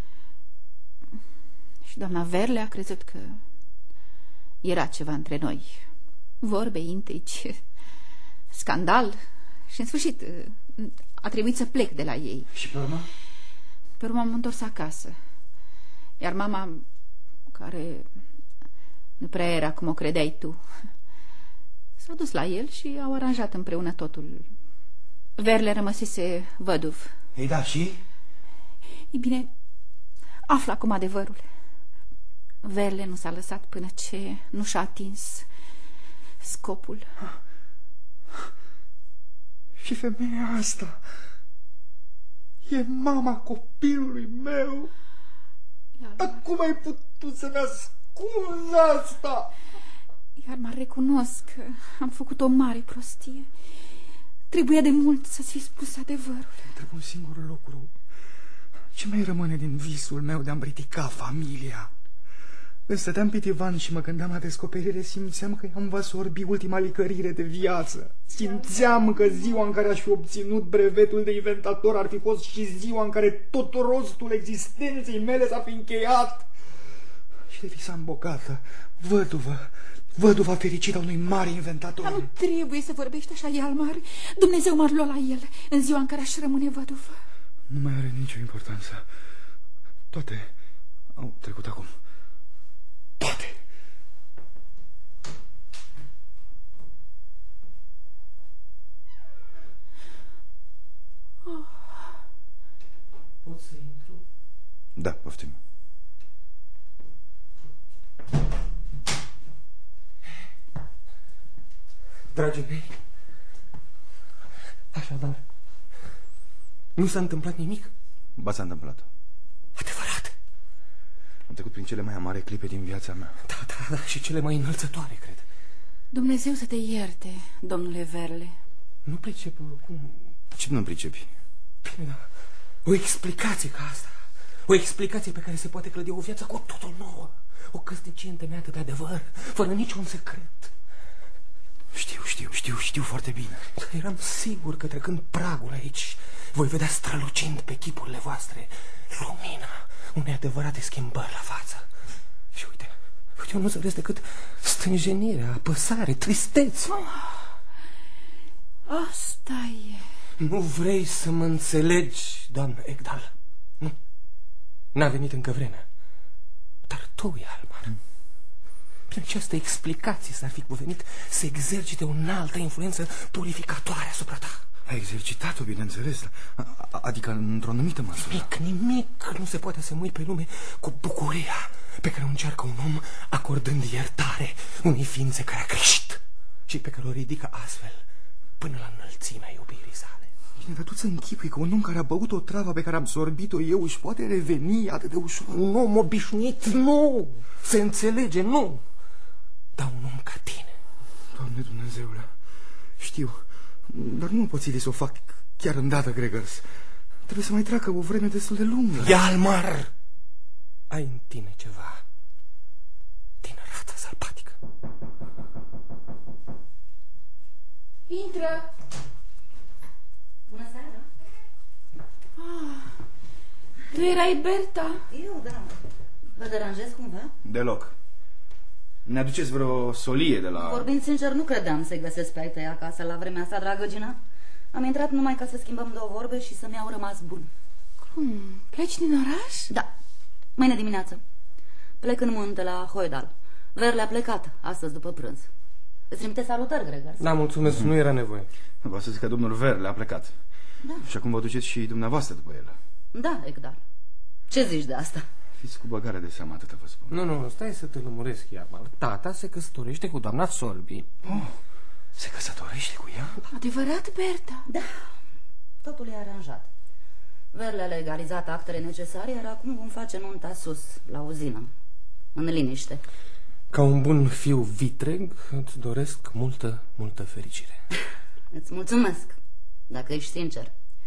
Și doamna Verle a crezut că era ceva între noi. Vorbe, intrici, scandal. Și în sfârșit a trebuit să plec de la ei. Și pe urmă? Pe urmă am întors acasă. Iar mama, care nu prea era cum o credeai tu, s-a dus la el și au aranjat împreună totul. Verle rămăsese văduv. Ei, da, și? E bine, află acum adevărul. Verle nu s-a lăsat până ce nu și-a atins scopul. Și femeia asta e mama copilului meu. Dar cum ai putut să-mi ascunzi asta? Iar mă recunosc că am făcut o mare prostie. Trebuia de mult să-ți fi spus adevărul. Întreb un singur lucru. Ce mai rămâne din visul meu de a-mi ridica familia? Când stăteam pe divan și mă gândeam la descoperire, simțeam că i-am va sorbi ultima licărire de viață. Simțeam că ziua în care aș fi obținut brevetul de inventator ar fi fost și ziua în care tot rostul existenței mele s-a fi încheiat. Și de visam bogată, văduva fericită a unui mare inventator. Dar nu trebuie să vorbești așa, Ialmar. Dumnezeu m-ar lua la el în ziua în care aș rămâne văduv. Nu mai are nicio importanță. Toate au trecut acum. Toate. Pot să intru? Da, poftim. Dragii mei, așadar, nu s-a întâmplat nimic? Ba, s-a întâmplat. Adevărat? Am trecut prin cele mai amare clipe din viața mea. Da, și cele mai înălțătoare, cred. Dumnezeu să te ierte, domnule Verle. Nu pricep cum... Ce nu pricepi? Bine, da. O explicație ca asta. O explicație pe care se poate clădi o viață cu totul nouă. O căsnicie întemeiată pe adevăr, fără niciun secret. Știu foarte bine. Eram sigur că trecând pragul aici voi vedea strălucind pe chipurile voastre lumina unei adevărate schimbări la față. Și uite, eu nu zăresc decât stânjenire, apăsare, tristețe. Asta e. Nu vrei să mă înțelegi, doamnă Egdal? Nu. N-a venit încă vremea. Dar tu, Ialmar, prin această explicație s-ar fi cuvenit să exercite o înaltă influență purificatoare asupra ta. A exercitat-o, bineînțeles, adică într-o anumită măsură. Nimic nu se poate asemui pe lume cu bucuria pe care o încearcă un om acordând iertare unei ființe care a greșit și pe care o ridică astfel până la înălțimea iubirii sale. Bine, dar tu ți închipui că un om care a băut o travă pe care am sorbit-o eu își poate reveni atât de ușor? Un om obișnuit, nu. Se înțelege, nu. Dar un om ca tine. Doamne Dumnezeule, știu, dar nu mă pot ține să o fac chiar îndată, Gregers. Trebuie să mai treacă o vreme destul de lungă. Ialmar, ai în tine ceva din rața sălbatică. Intră. Bună seara. Tu erai Berta? Eu, da. Vă deranjez cumva? Deloc. Ne aduceți vreo solie de la... Vorbind sincer, nu credeam să-i găsesc pe ai tăi acasă la vremea asta, dragă Gina. Am intrat numai ca să schimbăm două vorbe și să-mi au rămas bun. Cum? Pleci din oraș? Da, mâine dimineață. Plec în munte la Hoedal. Verle a plecat astăzi după prânz. Îți trimite salutări, Gregor. Da, mulțumesc, nu era nevoie. Vreau să zic că domnul Verle a plecat. Da. Și acum vă duceți și dumneavoastră după el. Da, Egdal. Ce zici de asta? Fiți cu băgare de seamă, atâta vă spun. Nu, stai să te lămuresc, Iarmar. Tata se căsătorește cu doamna Sorbi. Oh, se căsătorește cu ea? Adevărat, Berta? Da, totul e aranjat. Verle a legalizat actele necesare, iar acum vom face nunta sus, la uzină, în liniște. Ca un bun fiu vitreg, îți doresc multă fericire. Îți mulțumesc, dacă ești sincer.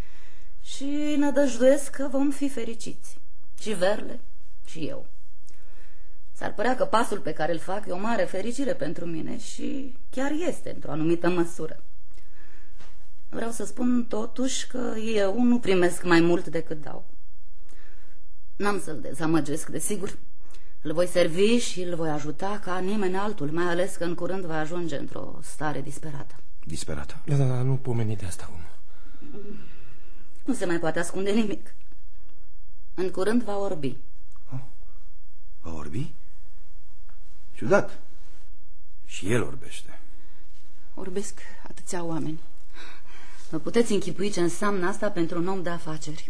Și nădăjduiesc că vom fi fericiți. Și Verle, și eu. S-ar părea că pasul pe care îl fac e o mare fericire pentru mine și chiar este, într-o anumită măsură. Vreau să spun totuși că eu nu primesc mai mult decât dau. N-am să-l dezamăgesc, desigur. Îl voi servi și îl voi ajuta ca nimeni altul, mai ales că în curând va ajunge într-o stare disperată. Disperată? Da, nu pomeni de asta acum. Nu se mai poate ascunde nimic. În curând va orbi. Oh, va orbi? Ciudat. Și el orbește. Orbesc atâția oameni. Vă puteți închipui ce înseamnă asta pentru un om de afaceri.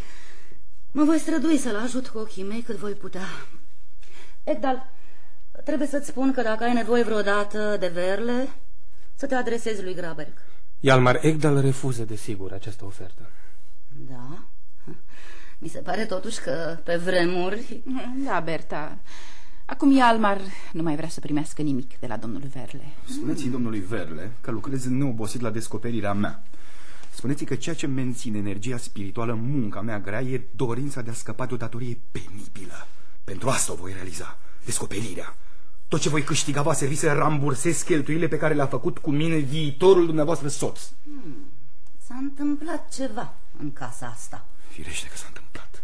Mă voi strădui să-l ajut cu ochii mei cât voi putea. Egdal, trebuie să-ți spun că dacă ai nevoie vreodată de Verle, să te adresezi lui Graberg. Ialmar Egdal refuză, desigur, această ofertă. Da? Mi se pare totuși că pe vremuri... Da, Berta. Acum Ialmar nu mai vrea să primească nimic de la domnul Verle. Spuneți-i domnului Verle că lucrez neobosit la descoperirea mea. Spuneți-i că ceea ce menține energia spirituală în munca mea grea e dorința de a scăpa de o datorie penibilă. Pentru asta o voi realiza, descoperirea. Tot ce voi câștiga va servi să rambursez cheltuielile pe care le-a făcut cu mine viitorul dumneavoastră soț. S-a întâmplat ceva în casa asta. Firește că s-a întâmplat.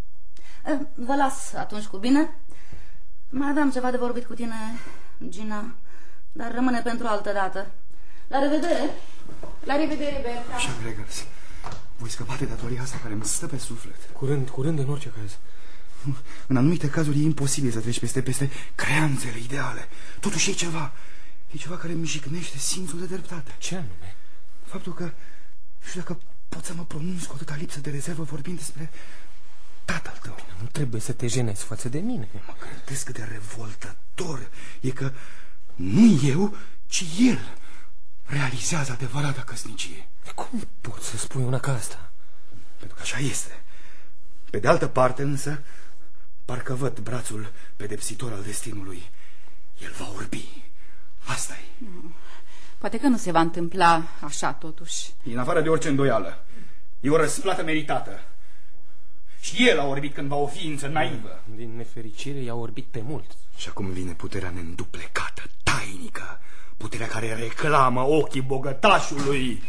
Vă las atunci cu bine. Mai aveam ceva de vorbit cu tine, Gina, dar rămâne pentru altă dată. La revedere! La revedere, Berta! Așa, Gregor, voi scăpa de datoria asta care îmi stă pe suflet. Curând, în orice caz. În anumite cazuri e imposibil să treci peste creanțele ideale. Totuși e ceva care îmi jignește simțul de dreptate. Ce anume? Faptul că nu știu dacă pot să mă pronunț cu atâta lipsă de rezervă vorbind despre tatăl tău. Nu trebuie să te jenezi față de mine. Mă gândesc cât de revoltător e că nu eu, ci el realizează adevărata căsnicie. Cum poți să spui una ca asta? Pentru că așa este. Pe de altă parte însă, parcă văd brațul pedepsitor al destinului. El va orbi. Asta-i. Poate că nu se va întâmpla așa totuși. În afară de orice îndoială, e o răsplată meritată. Și el a orbit cândva o ființă naivă. Din nefericire i-a orbit pe mult. Și acum vine puterea neînduplecată, tainică. Puterea care reclamă ochii bogătașului.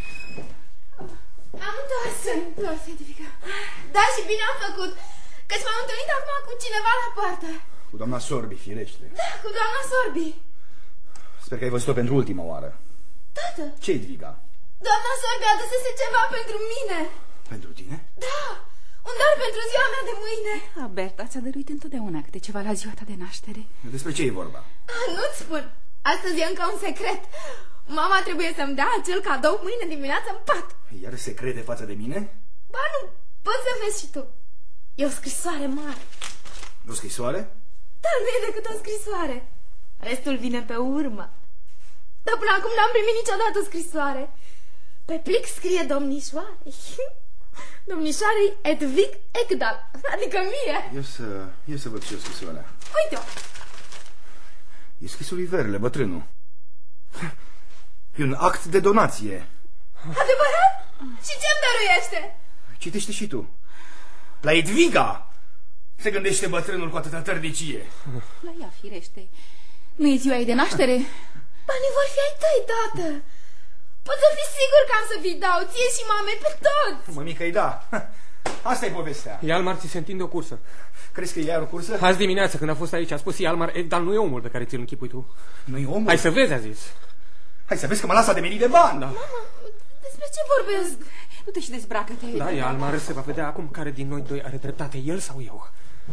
Am întors, Edifica. Da, și bine am făcut, căci m-am întâlnit acum cu cineva la poartă. Cu doamna Sorbi, firește. Da, cu doamna Sorbi. Sper că ai văzut-o pentru ultima oară. Tată! Ce, Edviga? Doamna Sorbi adusese ceva pentru mine. Pentru tine? Da, un dar pentru ziua mea de mâine. Berta, ți-a dăruit întotdeauna câte ceva la ziua ta de naștere. Despre ce e vorba? Nu-ți spun, astăzi e încă un secret. Mama trebuie să-mi dea acel cadou mâine dimineață în pat. Iar secrete față de mine? Ba nu, poți să vezi și tu. E o scrisoare mare. O scrisoare? Dar nu e decât o scrisoare. Restul vine pe urmă. Dar până acum n-am primit niciodată o scrisoare. Pe plic scrie domnișoare. Domnișoarei Edvig Egdal, adică mie. Eu să văd ce e scrisoarea. Uite-o. E scrisul lui Verle, bătrânul. E un act de donație. Adevărat? Și ce-mi dăruiește? Citește și tu. La Edviga se gândește bătrânul cu atâta tărnicie. La ea, firește. Nu e ziua ei de naștere? Banii vor fi ai tăi, tată. Poți să fii sigur că am să vi dau ție și mamei pe toți. Mămică-i da. Asta e povestea. Ialmar, ți se întinde o cursă. Crezi că e iar o cursă? Azi dimineață, când a fost aici, a spus Ialmar, dar nu e omul pe care ți-l închipui tu. Nu e omul? Hai să vezi, a zis. Hai să vezi că mă lasă ademenit de bani. Mama, despre ce vorbesc? Du-te și dezbracă-te. Da, Ialmar se va vedea acum care din noi doi are dreptate, el sau eu.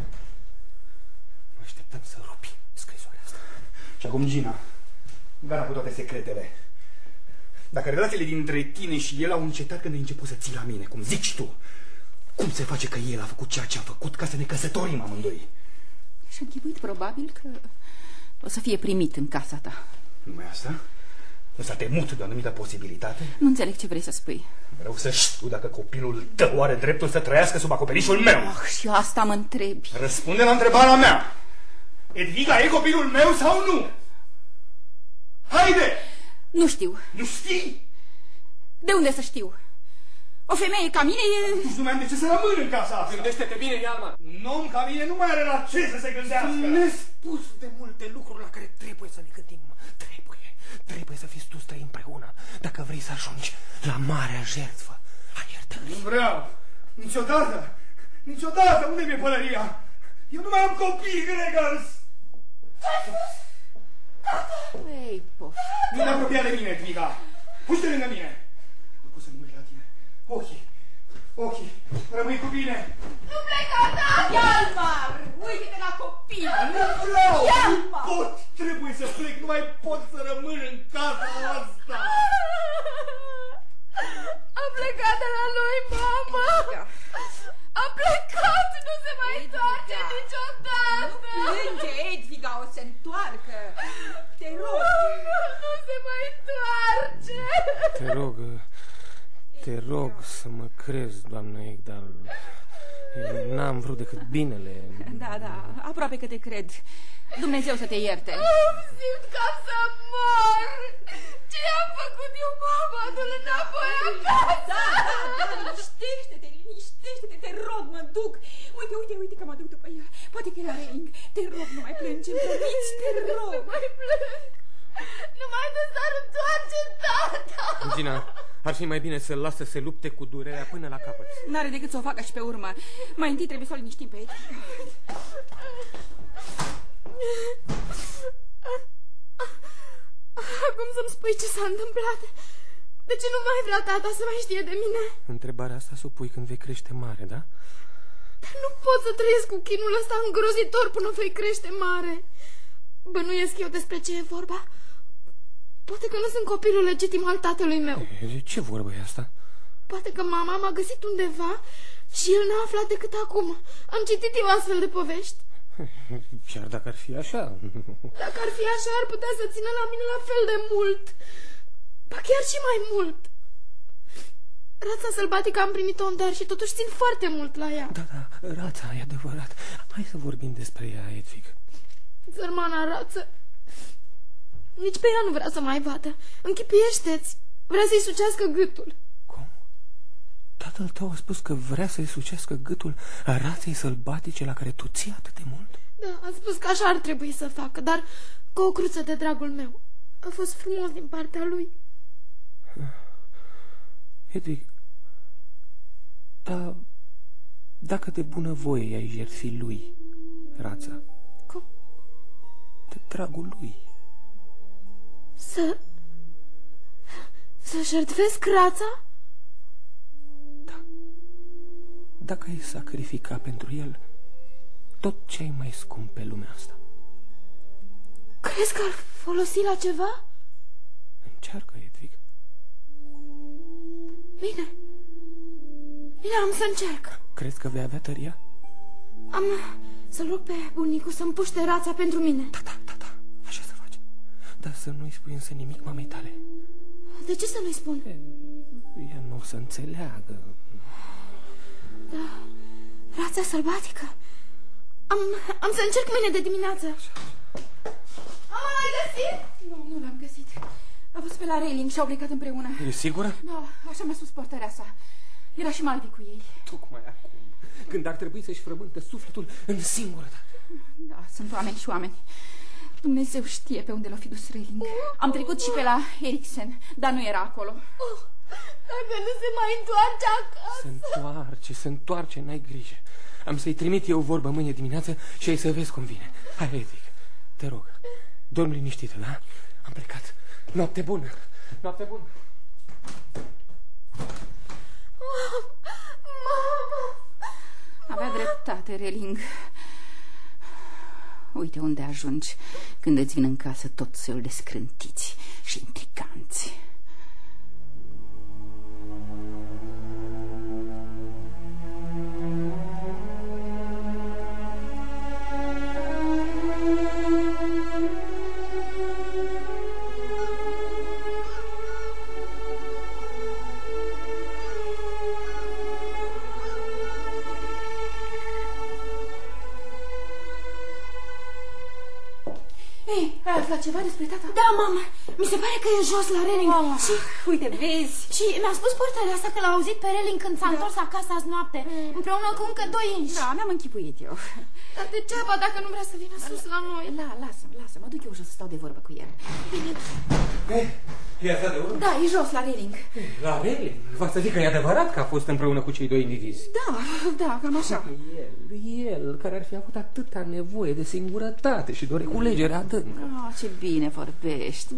Nu așteptăm să rupi scrisoarea asta. Și acum, Gina, gata cu toate secretele. Dacă relațiile dintre tine și el au încetat când ai început să ții la mine, cum zici tu, cum se face că el a făcut ceea ce a făcut ca să ne căsătorim amândoi? Și-a închipuit probabil că o să fie primit în casa ta. Numai asta? Nu s-a temut de o anumită posibilitate? Nu înțeleg ce vrei să spui. Vreau să știu dacă copilul tău are dreptul să trăiască sub acoperișul meu. Și asta mă întrebi. Răspunde la întrebarea mea. Edviga e copilul meu sau nu? Haide! Nu știu. Nu știi? De unde să știu? O femeie ca mine e... Nu mai am de ce să rămân în casa asta. Gândește-te bine, Ialmar. Un om ca mine nu mai are la ce să se gândească. Nespus de multe lucruri la care trebuie să ne gândim. Trebuie să fiți tu străini împreună dacă vrei să ajungi la marea jertfă a iertării. Nu vreau. Niciodată. Niciodată. Unde mi-e pălăria? Eu nu mai am copii, Gregors. Ce-ai spus? Ei, pof. Nu te apropia de mine, Edviga. Puște lângă mine. Nu pot să nu uit la tine. Ochii. Rămâi cu bine. Nu pleca, da! Ialmar! Uite-te la copii! Nu vreau! Nu pot! Trebuie să plec. Nu mai pot să rămân în casa asta. A plecat de la noi, mama! A plecat! Nu se mai întoarce niciodată! Nu plânge, Edviga, o să întoarcă! Te rog! Nu se mai întoarce! Te rog să mă crezi, doamnă Egdal. N-am vrut decât binele. Da, aproape că te cred. Dumnezeu să te ierte. Simt ca să mor! Ce am făcut eu, mama? Du-l înapoi acasă! Da, liniștește-te, te rog, mă duc. Uite că mă duc după ea. Poate că era Ring. Te rog, nu mai plânge, promiți, te rog. Nu mai plâng. Numai nu s-ar întoarce tata. Gina, ar fi mai bine să-l las să se lupte cu durerea până la capăt. N-are decât să o facă și pe urmă. Mai întâi trebuie să o liniștim pe ei. Acum să-mi spui ce s-a întâmplat. De ce nu mai vrea tata să mai știe de mine? Întrebarea asta s-o pui când vei crește mare, da? Dar nu pot să trăiesc cu chinul ăsta îngrozitor până voi crește mare. Bănuiesc eu despre ce e vorba. Poate că nu sunt copilul legitim al tatălui meu. De ce vorbă e asta? Poate că mama m-a găsit undeva și el n-a aflat decât acum. Am citit eu astfel de povești. Chiar dacă ar fi așa. Dacă ar fi așa, ar putea să țină la mine la fel de mult. Ba chiar și mai mult. Rața sălbatică am primit-o în dar și totuși țin foarte mult la ea. Da, rața, e adevărat. Hai să vorbim despre ea, Edvig. Sărmana rață. Nici pe ea nu vrea să mai vadă. Închipuiește-ți. Vrea să-i sucească gâtul. Cum? Tatăl tău a spus că vrea să-i sucească gâtul raței sălbatice la care tu ții atât de mult? Da, a spus că așa ar trebui să facă, dar cu o cruță de dragul meu. A fost frumos din partea lui. Edvig, dar dacă de bunăvoie ai jertfi lui rața? Cum? De dragul lui. Să jertfesc rața? Da. Dacă ai sacrifica pentru el tot ce ai mai scump pe lumea asta. Crezi că ar folosi la ceva? Încearcă, Edvig. Bine, am să încerc. Crezi că vei avea tăria? Am să-l rog pe bunicul să-mi puște rața pentru mine. Da, așa să faci. Dar să nu-i spui însă nimic mamei tale. De ce să nu-i spun? Ea nu o să înțeleagă. Da, rața sălbatică. Am să încerc mâine de dimineață. Ai găsit? Nu l-am găsit. A fost pe la railing și au plecat împreună. E sigură? Da, așa mi-a spus portărea sa. Era și Malvi cu ei. Tocmai acum, când ar trebui să-și frământă sufletul în singurătate. Da, sunt oameni și oameni. Dumnezeu știe pe unde l-a fi dus railing. Am trecut și pe la Eriksen, dar nu era acolo. Dacă nu se mai întoarce acasă. Se întoarce, n-ai grijă. Am să-i trimit eu vorbă mâine dimineață și ai să vezi cum vine. Hai, Edric, te rog, dormi liniștită, da? Am plecat. Noapte bună. Noapte bună. Mama! Avea dreptate, Reling. Uite unde ajungi când îți vin în casă tot soiul de scrântiți și intriganți. Ai aflat ceva despre tata? Da, mama, mi se pare că e jos la Reling. Și, uite, vezi. Și mi-a spus portarea asta că l-a auzit pe Reling când s-a întors acasă azi noapte, împreună cu încă 2 inși. Da, mi-am închipuit eu. Dar degeaba dacă nu vrea să vină sus la noi. Lasă, mă duc eu jos să stau de vorbă cu el. Bine. E asta de urmă? Da, e jos la Reling. La Reling? V-ați să zic că e adevărat că a fost împreună cu cei 2 indivizi. Da, cam așa. El, care ar fi avut atâta nevoie de singurătate și de o reculegere adâncă. Ce bine vorbești,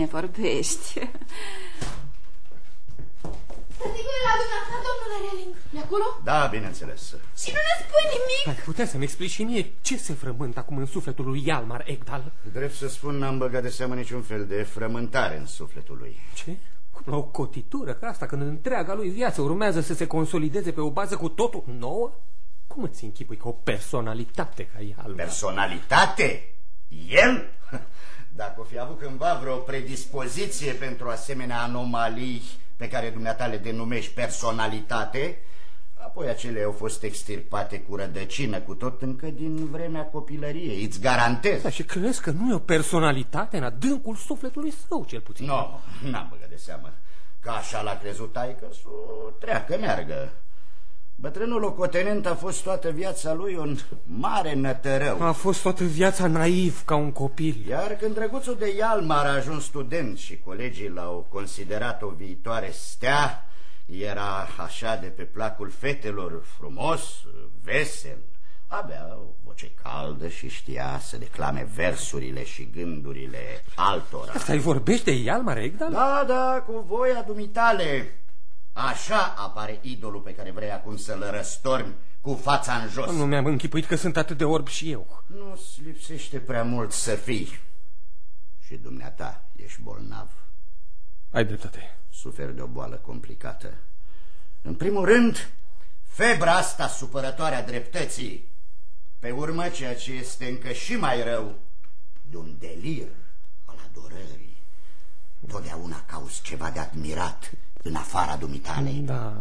Tăticu e la dumneavoastră, domnule Reling. E acolo? Da, bineînțeles. Și nu ne spui nimic? Ai putea să-mi explici și mie ce se frământă acum în sufletul lui Hjalmar Ekdal? Drept să spun, n-am băgat de seamă niciun fel de frământare în sufletul lui. Ce? La o cotitură ca asta, când întreaga lui viață urmează să se consolideze pe o bază cu totul nouă? Cum îți închipui că o personalitate ca Hjalmar? Personalitate? El? Dacă o fi avut cândva vreo predispoziție pentru asemenea anomalii pe care dumneata le denumești personalitate, apoi acelea au fost extirpate cu rădăcină, cu tot încă din vremea copilăriei, îți garantez. Da, și crezi că nu e o personalitate în adâncul sufletului său, cel puțin? Nu, n-am băgat de seamă. Că așa l-a crezut taică-su, treacă, meargă. Bătrânul locotenent a fost toată viața lui un mare nătărău. A fost toată viața naiv ca un copil. Iar când drăguțul de Hjalmar a ajuns student și colegii l-au considerat o viitoare stea, era așa de pe placul fetelor, frumos, vesel, avea o voce caldă și știa să declame versurile și gândurile altora. Asta-i vorbești de Hjalmar Ekdal? Da, cu voia dumitale. Așa apare idolul pe care vrei acum să-l răstorni cu fața în jos. Nu mi-am închipuit că sunt atât de orb și eu. Nu-ți lipsește prea mult să fii. Și dumneata ești bolnav. Ai dreptate. Suferi de o boală complicată. În primul rând, febra asta supărătoare a dreptății. Pe urmă, ceea ce este încă și mai rău, de un delir al adorării. Totdeauna cauți ceva de admirat în afara dumitale. Da,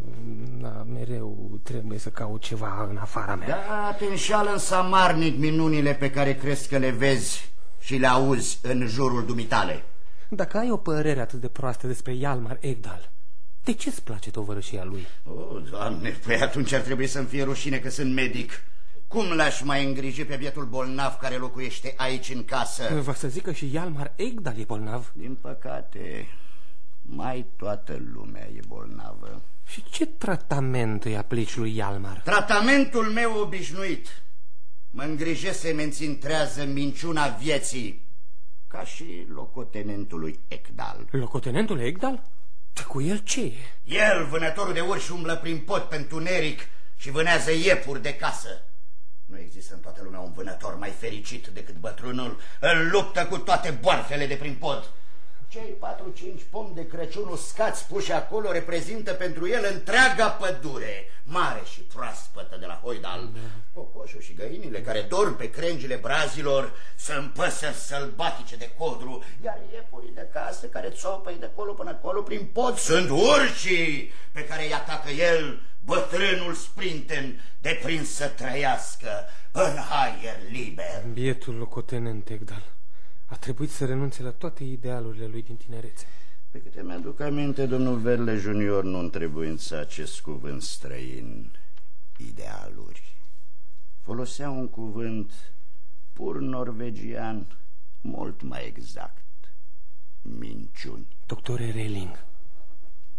mereu trebuie să caut ceva în afara mea. Da, te înșală însă amarnic minunile pe care crezi că le vezi și le auzi în jurul dumitale. Dacă ai o părere atât de proastă despre Hjalmar Ekdal, de ce-ți place tovărășia lui? Doamne, păi atunci ar trebui să-mi fie rușine că sunt medic. Cum l-aș mai îngriji pe bietul bolnav care locuiește aici în casă? Va să zic că și Hjalmar Ekdal e bolnav? Din păcate, mai toată lumea e bolnavă. Și ce tratament îi aplici lui Hjalmar? Tratamentul meu obișnuit. Mă îngrijesc să mențin trează minciuna vieții, ca și locotenentului Ekdal. Locotenentul Ekdal? Cu el ce e? El, vânătorul de urși, umblă prin pod pe întuneric și vânează iepuri de casă. Nu există în toată lumea un vânător mai fericit decât bătrânul. Îl luptă cu toate boarfele de prin pod. Cei 4-5 pomi de Crăciun uscați puși acolo reprezintă pentru el întreaga pădure, mare și proaspătă de la Hoidal. Cocoșul și găinile care dorm pe crengile brazilor sunt păsări sălbatice de codru, iar iepurii de casă care țopăi de colo până acolo prin pod sunt urșii pe care îi atacă el, bătrânul sprinten, deprins să trăiască în aer liber. Bietul locotenent Ekdal a trebuit să renunțe la toate idealurile lui din tinerețe. Pe câte mi-aduc aminte, domnul Verle Junior nu întrebuința acest cuvânt străin, idealuri. Folosea un cuvânt pur norvegian, mult mai exact, minciuni. Doctore Reling, nu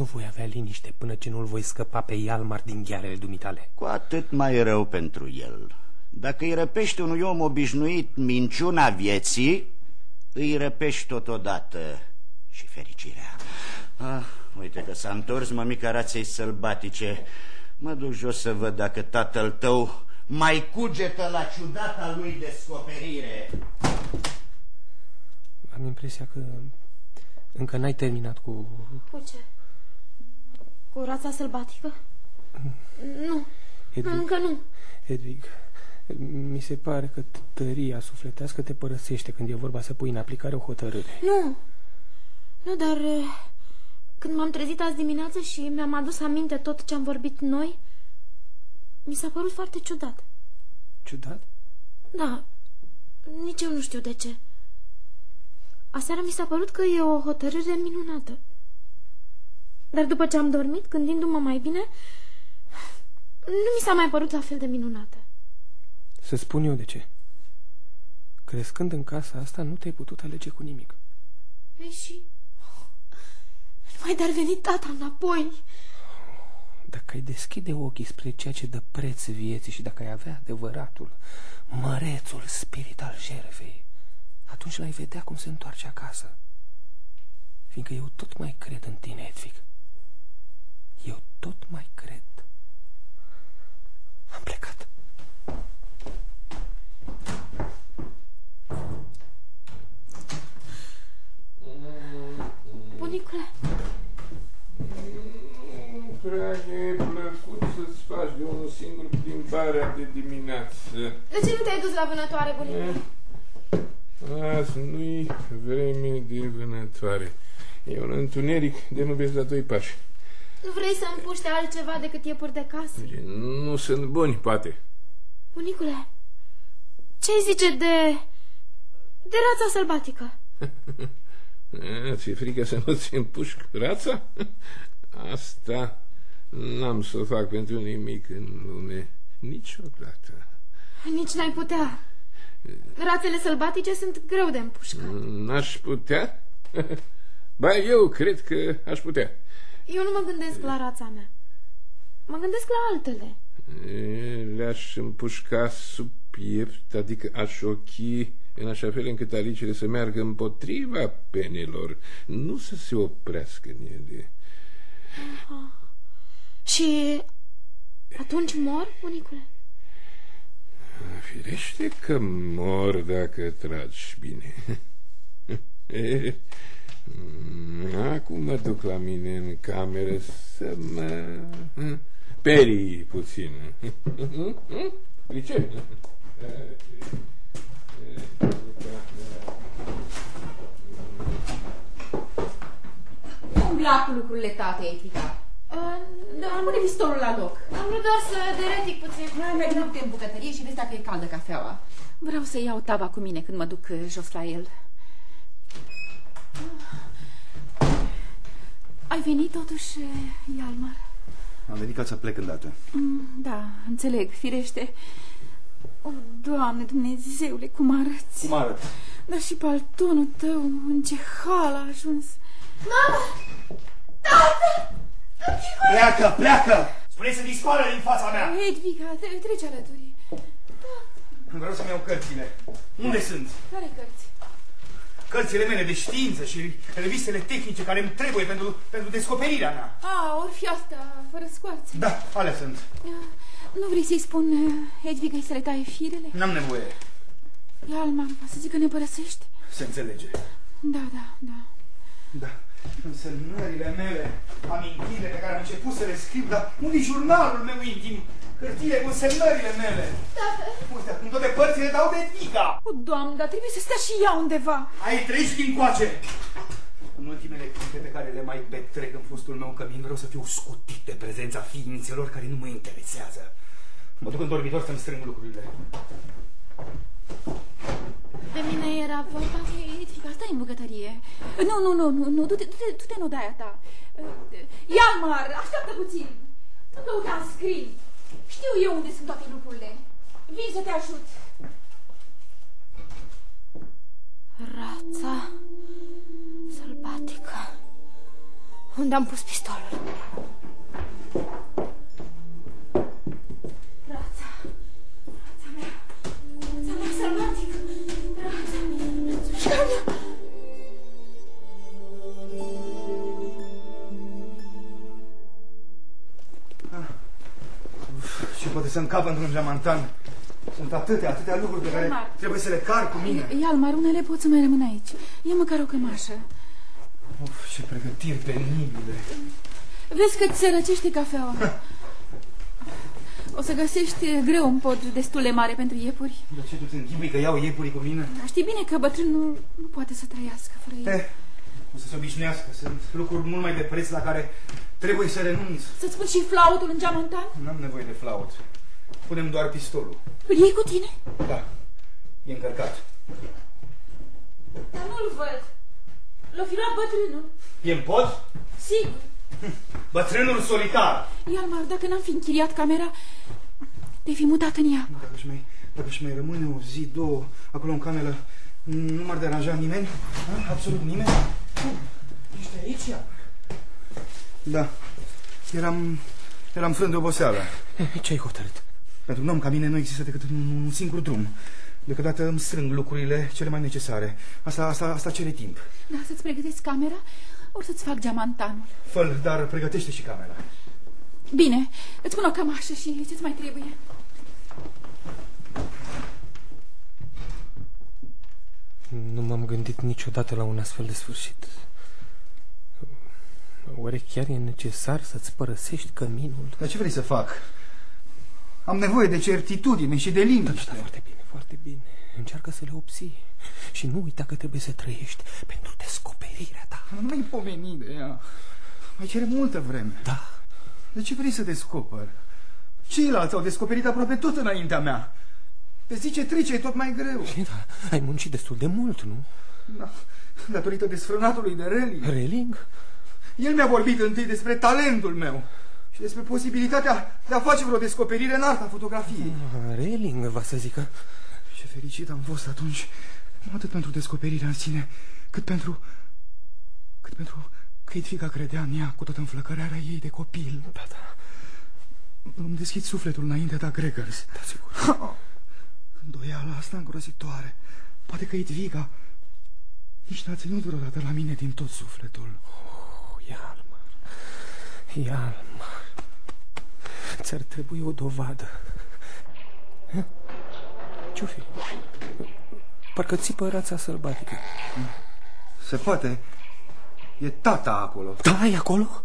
voi avea liniște până ce nu-l voi scăpa pe Ialmar din ghearele dumitale. Cu atât mai rău pentru el. Dacă îi răpești unui om obișnuit minciuna vieții, îi răpești totodată și fericirea. Uite că s-a întors mămica raței sălbatice. Mă duc jos să văd dacă tatăl tău mai cugetă la ciudata lui descoperire. Am impresia că încă n-ai terminat cu... Cu ce? Cu rața sălbatică? Nu, Hedvig, încă nu. Hedvig, mi se pare că tăria sufletească te părăsește când e vorba să pui în aplicare o hotărâre. Nu, dar când m-am trezit azi dimineață și mi-am adus aminte tot ce am vorbit noi, mi s-a părut foarte ciudat. Ciudat? Da, nici eu nu știu de ce. Aseară mi s-a părut că e o hotărâre minunată. Dar după ce am dormit, gândindu-mă mai bine, nu mi s-a mai părut la fel de minunată. Să spun eu de ce. Crescând în casa asta, nu te-ai putut alege cu nimic. Ei și... Numai de-ar veni tata înapoi. Dacă ai deschide ochii spre ceea ce dă preț vieții și dacă ai avea adevăratul, mărețul spirit al jertfei, atunci l-ai vedea cum se întoarce acasă. Fiindcă eu tot mai cred în tine, Hedvig. Eu tot mai cred. Am plecat. Bunicule, prea e plăcut să-ți faci de unul singur plimbarea de dimineață. De ce nu te-ai dus la vânătoare, bunicule? Azi nu-i vreme de vânătoare. E un întuneric de nu vezi la 2 pași. Nu vrei să împuște altceva decât iepuri de casă? Nu sunt buni, poate. Bunicule, ce-i zice de rața sălbatică? Ți-e frică să nu-ți împușc rața? Asta n-am să o fac pentru nimic în lume. Niciodată. Nici n-ai putea. Rațele sălbatice sunt greu de împușcat. N-aș putea? Ba, eu cred că aș putea. Eu nu mă gândesc la rața mea. Mă gândesc la altele. Le-aș împușca sub piept, adică aș ochi în așa fel încât alicele să meargă împotriva penelor, nu să se oprească în ele. Și atunci mor, bunicule? Firește că mor dacă tragi bine. Acum mă duc la mine în cameră să mă perii puțin. Pricep? Cum glac cu lucrurile tate, Etica? Pune pistolul la loc. Am vrut doar să deretic puțin. Mai bine în bucătărie și vezi dacă e caldă cafeaua. Vreau să iau tava cu mine când mă duc jos la el. Ai venit totuși, Ialmar? Am venit ca să plec îndată. Da, înțeleg, firește. O, Doamne, Dumnezeule, cum arăți? Cum arăt? Dar și paltonul tău, în ce hal a ajuns. Mama! Tată! Pleacă! Spune să dispară din fața mea! Hedviga, trece alături. Vreau să-mi iau cărțile. Unde sunt? Care cărți? Cărțile mele de știință și revistele tehnice care îmi trebuie pentru descoperirea mea. Or fi asta, fără scoarțe. Da, alea sunt. Nu vrei să-i spun Hedvigă să le taie firele? N-am nevoie. Ialmar, să zic că ne părăsești? Se înțelege. Da. Însemnările mele, amintirile pe care am început să le scriu, dar unde-i jurnalul meu intim? Hârtiile cu însemnările mele. Uite, acum toate părțile dau de Edviga. O, Doamne, dar trebuie să stea și ea undeva. Ai trăit și încoace. În ultimele clipe pe care le mai petrec în fostul meu cămin, vreau să fiu scutit de prezența ființelor care nu mă interesează. Mă duc în dormitor să-mi strâng lucrurile. De mine era vorba? Edviga, stai în bucătărie. Nu, du-te în odaia ta. Ialmar, așteaptă puțin. Nu căuta în scrin. Știu eu unde sunt toate lucrurile. Vin să te ajut. Rața sălbatică. Unde am pus pistolul? Rața mea sălbatică. Rața mea, rățușca mea. Și poate să încap într-un geamantan. Sunt atâtea lucruri pe care trebuie să le car cu mine. Ialmar, unele pot să mai rămân aici. Ia măcar o cămașă. Ce pregătiri penibile. Vezi că ți se răcește cafeaua. O să găsești greu un pod destul de mare pentru iepuri. Dar ce, tu ți închipui că iau iepurii cu mine? Știi bine că bătrânul nu poate să trăiască fără ei. O să se obișnuiască. Sunt lucruri mult mai de preț la care trebuie să renunț. Să-ți pun și flautul în geamantan? N-am nevoie de flaut. Punem doar pistolul. Îl iei cu tine? Da, e încărcat. Dar nu-l văd. L-o fi luat bătrânul. E în pod? Sigur. Bătrânul solitar. Ialmar, dacă n-am fi închiriat camera, te-ai fi mutat în ea. Dacă își mai rămâne o zi, două, acolo în cameră, nu m-ar deranja nimeni? Absolut nimeni? Ești aici, Ialmar? Da. Eram frânt de oboseală. Ce-ai hotărât? Pentru un om ca mine nu există decât un singur drum. Deocamdată îmi strâng lucrurile cele mai necesare. Asta cere timp. Da, să-ți pregătesc camera, ori să-ți fac geamantanul. Fă-l, dar pregătește și camera. Bine, îți pun o cămașă și ce-ți mai trebuie. Nu m-am gândit niciodată la un astfel de sfârșit. Oare chiar e necesar să-ți părăsești căminul? Dar ce vrei să fac? Am nevoie de certitudine și de liniște. Da, foarte bine, foarte bine. Încearcă să le obții. Și nu uita că trebuie să trăiești pentru descoperirea ta. Nu mai pomeni de ea. Mai cere multă vreme. Da. De ce vrei să descoperi? Ceilalți au descoperit aproape tot înaintea mea. Pe zi ce trece e tot mai greu. Da, ai muncit destul de mult, nu? Da, datorită desfrânatului de Relling. Relling? El mi-a vorbit întâi despre talentul meu și despre posibilitatea de a face vreo descoperire în arta fotografiei. Relling, va să zică. Ce fericit am fost atunci, nu atât pentru descoperirea în sine, cât pentru că Edviga credea în ea cu toată înflăcărarea ei de copil. Da. Îmi deschid sufletul înaintea ta, Gregers. Da, sigur. Îndoiala asta îngrozitoare. Poate că Edviga nici n-a ținut vreodată la mine din tot sufletul. Ialmar, ți-ar trebui o dovadă. Ce-o fi? Parcă țipă rața sălbatică. Se poate. E tata acolo. Da, e acolo?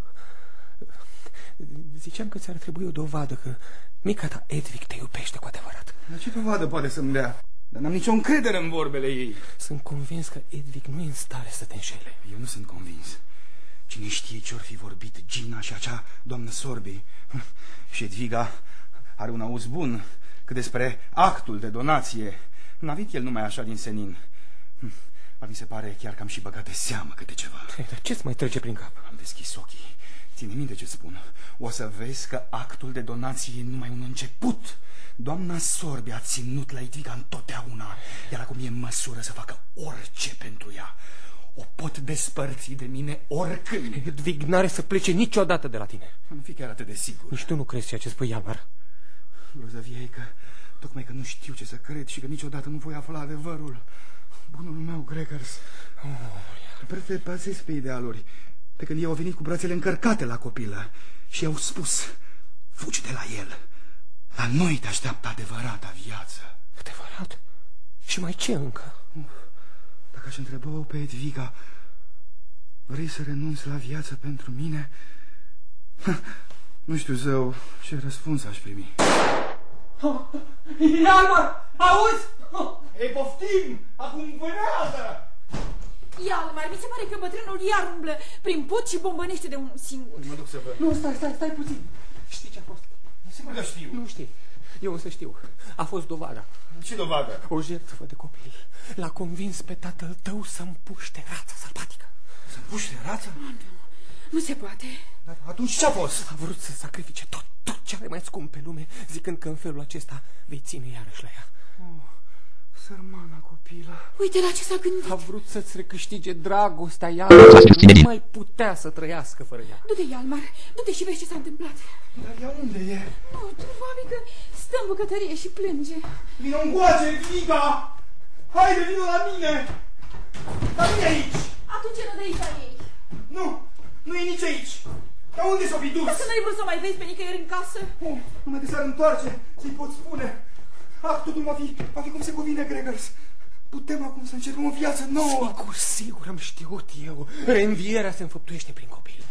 Ziceam că ți-ar trebui o dovadă că mica ta Edvig te iubește cu adevărat. Dar ce dovadă poate să-mi dea? Dar n-am nicio încredere în vorbele ei. Sunt convins că Edvig nu e în stare să te înșele. Eu nu sunt convins. Cine știe ce-or fi vorbit Gina și acea doamnă Sorbi. Și Edviga are un auz bun că despre actul de donație n-a venit el numai așa din senin. Dar mi se pare chiar că am și băgat de seamă câte ceva. Dar ce-ți mai trece prin cap? Am deschis ochii. Ține minte ce spun. O să vezi că actul de donație e numai un început. Doamna Sorbi a ținut la Edviga întotdeauna, iar acum e în măsură să facă orice pentru ea. O pot despărți de mine oricând. Edvig n-are să plece niciodată de la tine. Nu fi chiar atât de sigur. Nici tu nu crezi ceea ce spui, Ialmar. Grozăvia e că tocmai că nu știu ce să cred și că niciodată nu voi afla adevărul. Bunul meu, Gregers. Bazezi pe idealuri. Pe când ei au venit cu brațele încărcate la copilă și i-au spus: fugi de la el. La noi te așteaptă adevărata viață. Adevărat? Și mai ce încă? Dacă aș întreba-o pe Edviga: vrei să renunți la viață pentru mine? Nu știu, zău, ce răspuns aș primi. Ialmar, auzi? Ei, poftim! Acum vânează! Ialmar, mi se pare că bătrânul iar umblă prin pod și bombănește de unul singur. Mă duc să văd. Nu, stai puțin. Știi ce a fost? Sigur că știu. Nu știi. Eu însă știu. A fost dovada. Ce dovadă? O jertfă de copil. L-a convins pe tatăl tău să împuște rața sălbatică. Să împuște rața? Nu se poate. Dar atunci ce-a fost? A vrut să sacrifice tot ce are mai scump pe lume, zicând că în felul acesta vei ține iarăși la ea. Sărmana copilă. Uite la ce s-a gândit. A vrut să-ți recâștige dragostea ea. Nu mai putea să trăiască fără ea. Du-te, Ialmar, du-te și vezi ce s-a întâmplat. Dar ea unde e? Probabil că stă în bucătărie și plânge. Vino încoace, Viga! Haide, vino la mine! Dar nu e aici! Atunci nu de aici la ei. Nu e nici aici. Dar unde s-o fi dus? Dacă n-ai vrut să mai vezi pe nicăieri în casă? Numai de s-ar întoarce, să-i pot spune. Totul va fi cum se cuvine, Gregors. Putem acum să începem o viață nouă. Sigur, am știut eu. Reînvierea se înfăptuiește prin copil.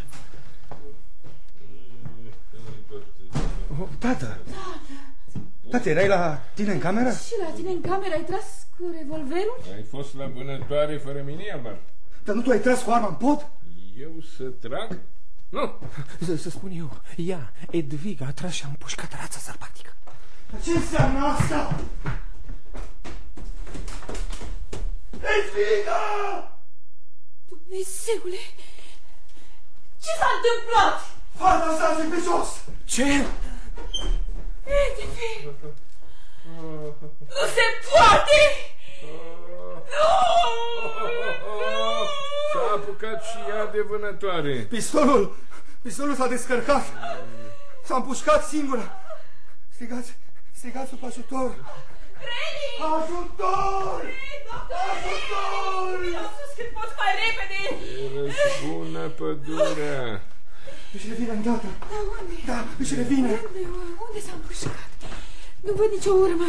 Tată! Tată, erai la tine în cameră? Și la tine în cameră ai tras cu revolverul? Ai fost la vânătoare fără mine, Ialmar? Dar nu tu ai tras cu arma în pod? Eu să trag? Nu! Să spun eu, ea, Edviga, a tras și a împușcat rața sălbatică. Dar ce înseamnă asta? Edviga! Dumnezeule! Ce s-a întâmplat? Fata s-a pe jos! Ce? Edvi! Nu se poate! S-a apucat și ea de vânătoare. Pistolul s-a descărcat. S-a împușcat singură. Strigați sub ajutor. Ajutor! Ajutor! Vreau să cât poți mai repede! Răzbună pădurea. Își revine îndată. Unde? Da, își revine. Unde s-a împușcat? Nu văd nicio urmă.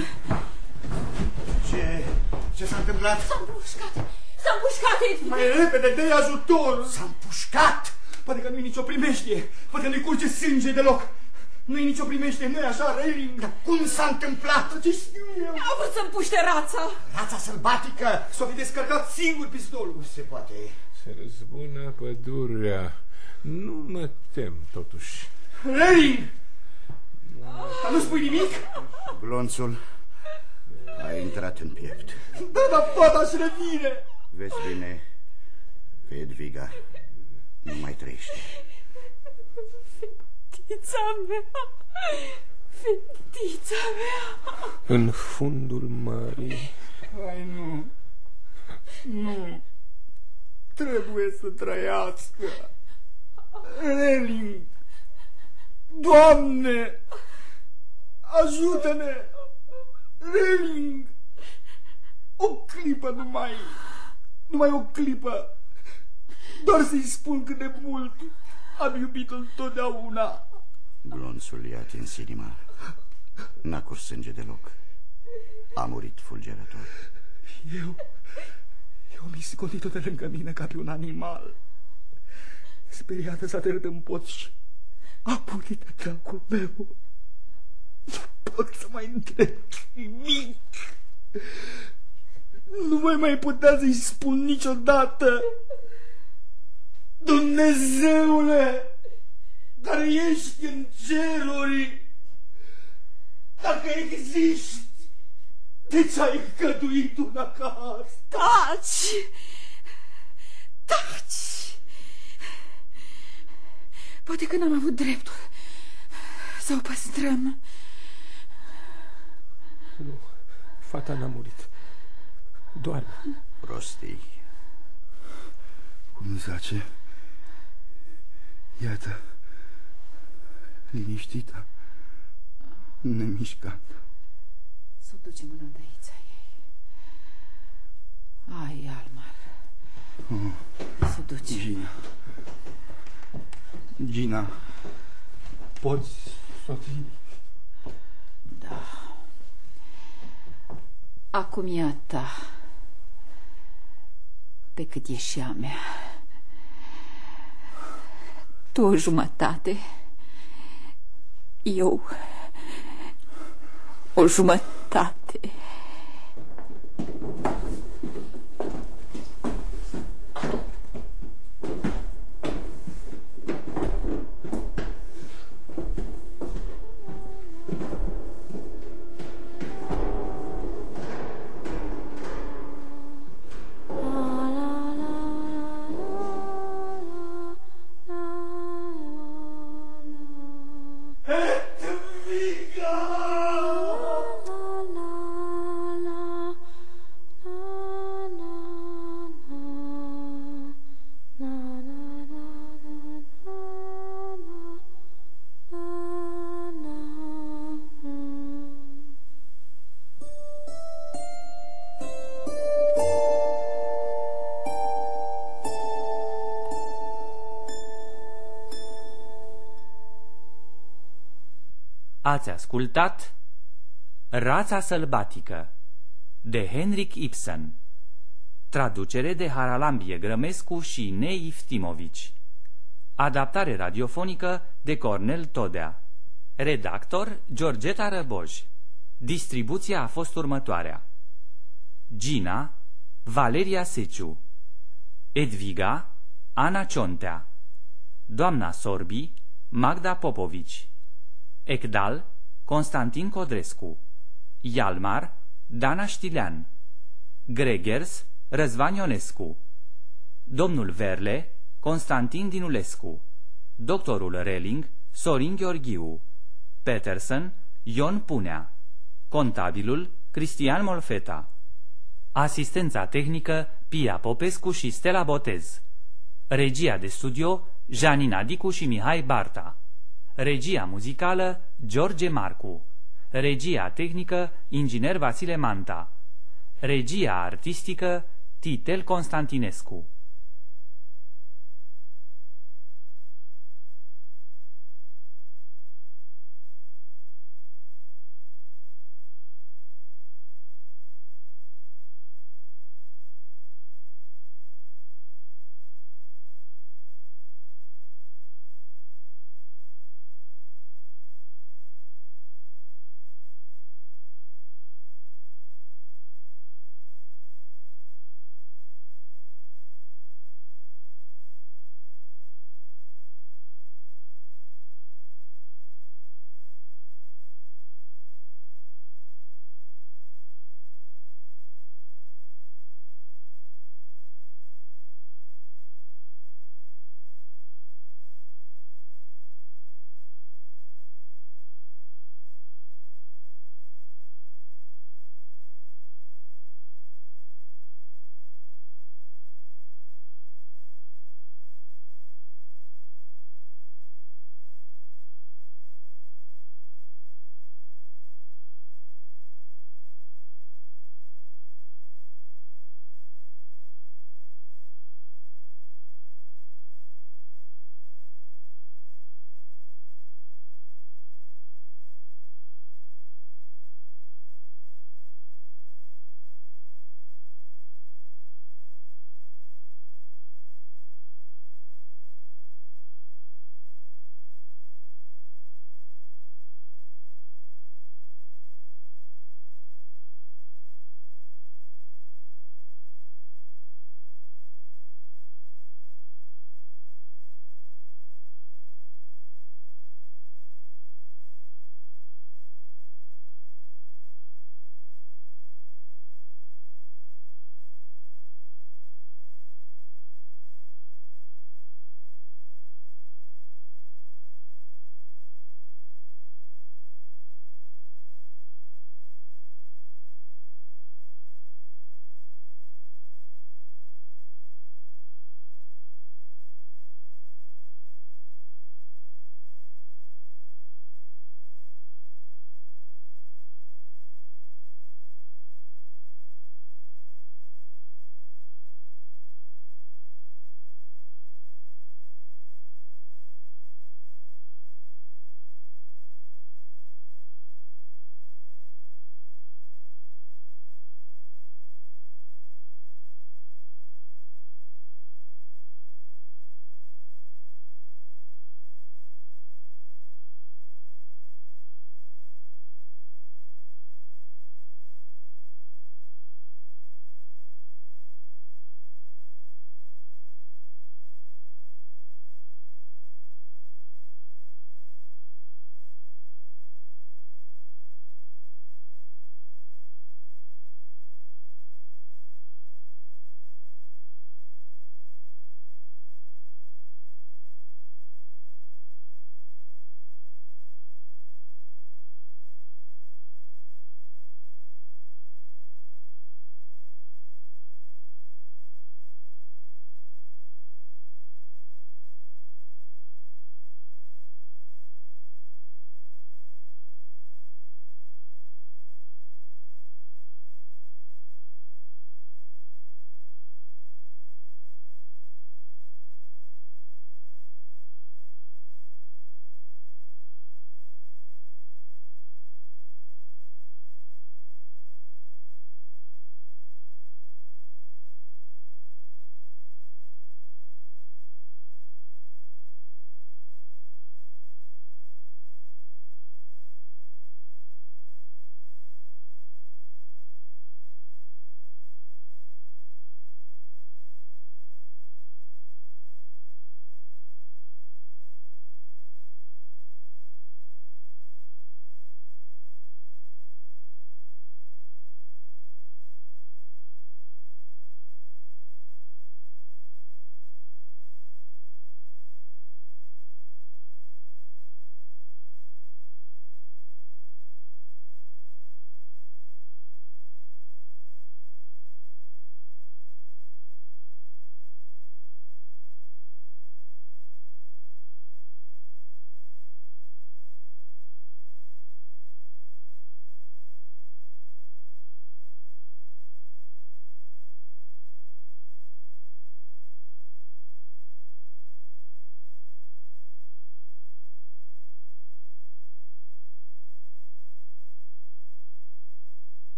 Ce s-a întâmplat? S-a împușcat, Edvi. Mai repede, dă-i ajutor. S-a împușcat. Poate că nu-i nicio primeștie. Poate că nu-i curge sânge deloc. Nu-i nicio primeștie, nu-i așa, Reiling? Dar cum s-a întâmplat? Ce știu eu? A vrut să împuște rața. Rața sălbatică? S-o fi descărcat singur pistolul. Nu se poate. Se răzbună pădurea. Nu mă tem, totuși. Reiling! Dar nu spui nimic? Glonțul a intrat în piept. Da, dar fata-și revine. Vezi bine că Edviga nu mai trăiește. Fetița mea, fetița mea. În fundul mării. Hai, nu. Trebuie să trăiască. Reiling, Doamne, ajută-ne. Reiling, o clipă numai o clipă. Doar să-i spun cât de mult am iubit-o întotdeauna. Glonțul i-a atins inima. N-a curs sânge deloc. A murit fulgerător. Eu mi-am scotit-o de lângă mine ca pe un animal. Speriată s-a tărât în pot și a purit dracul meu. Nu pot să mai întreb nimic. Nu voi mai putea să-i spun niciodată. Dumnezeule, care ești în ceruri, dacă existi, de ce ai îngăduit una ca asta? Taci! Poate că n-am avut dreptul să o păstrăm. Nu, fata n-a murit. Doarme. Prostii. Cum zace? Iată, liniștită, nemișcată. Să o ducem în odăița ei. Ai, Almar. Să o ducem. Gina, poți soți? Da. Acum e a ta, pe cât e și a mea. Tu o jumătate, eu o jumătate. Ați ascultat Rața sălbatică de Henrik Ibsen, traducere de Haralambie Grămescu și Neif Timovici, adaptare radiofonică de Cornel Todea, redactor Georgeta Răboj. Distribuția a fost următoarea: Gina, Valeria Seciu, Edviga, Ana Ciontea, doamna Sorbi, Magda Popovici, Ecdal, Constantin Codrescu, Ialmar, Dana Știlean, Gregers, Răzvan Ionescu, domnul Verle, Constantin Dinulescu, doctorul Reling, Sorin Gheorghiu, Peterson, Ion Punea, contabilul, Cristian Molfeta, asistența tehnică, Pia Popescu și Stella Botez, regia de studio, Janina Dicu și Mihai Barta, regia muzicală, George Marcu, regia tehnică, inginer Vasile Manta, regia artistică, Titel Constantinescu.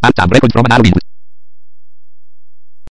Alt tab, record from an window.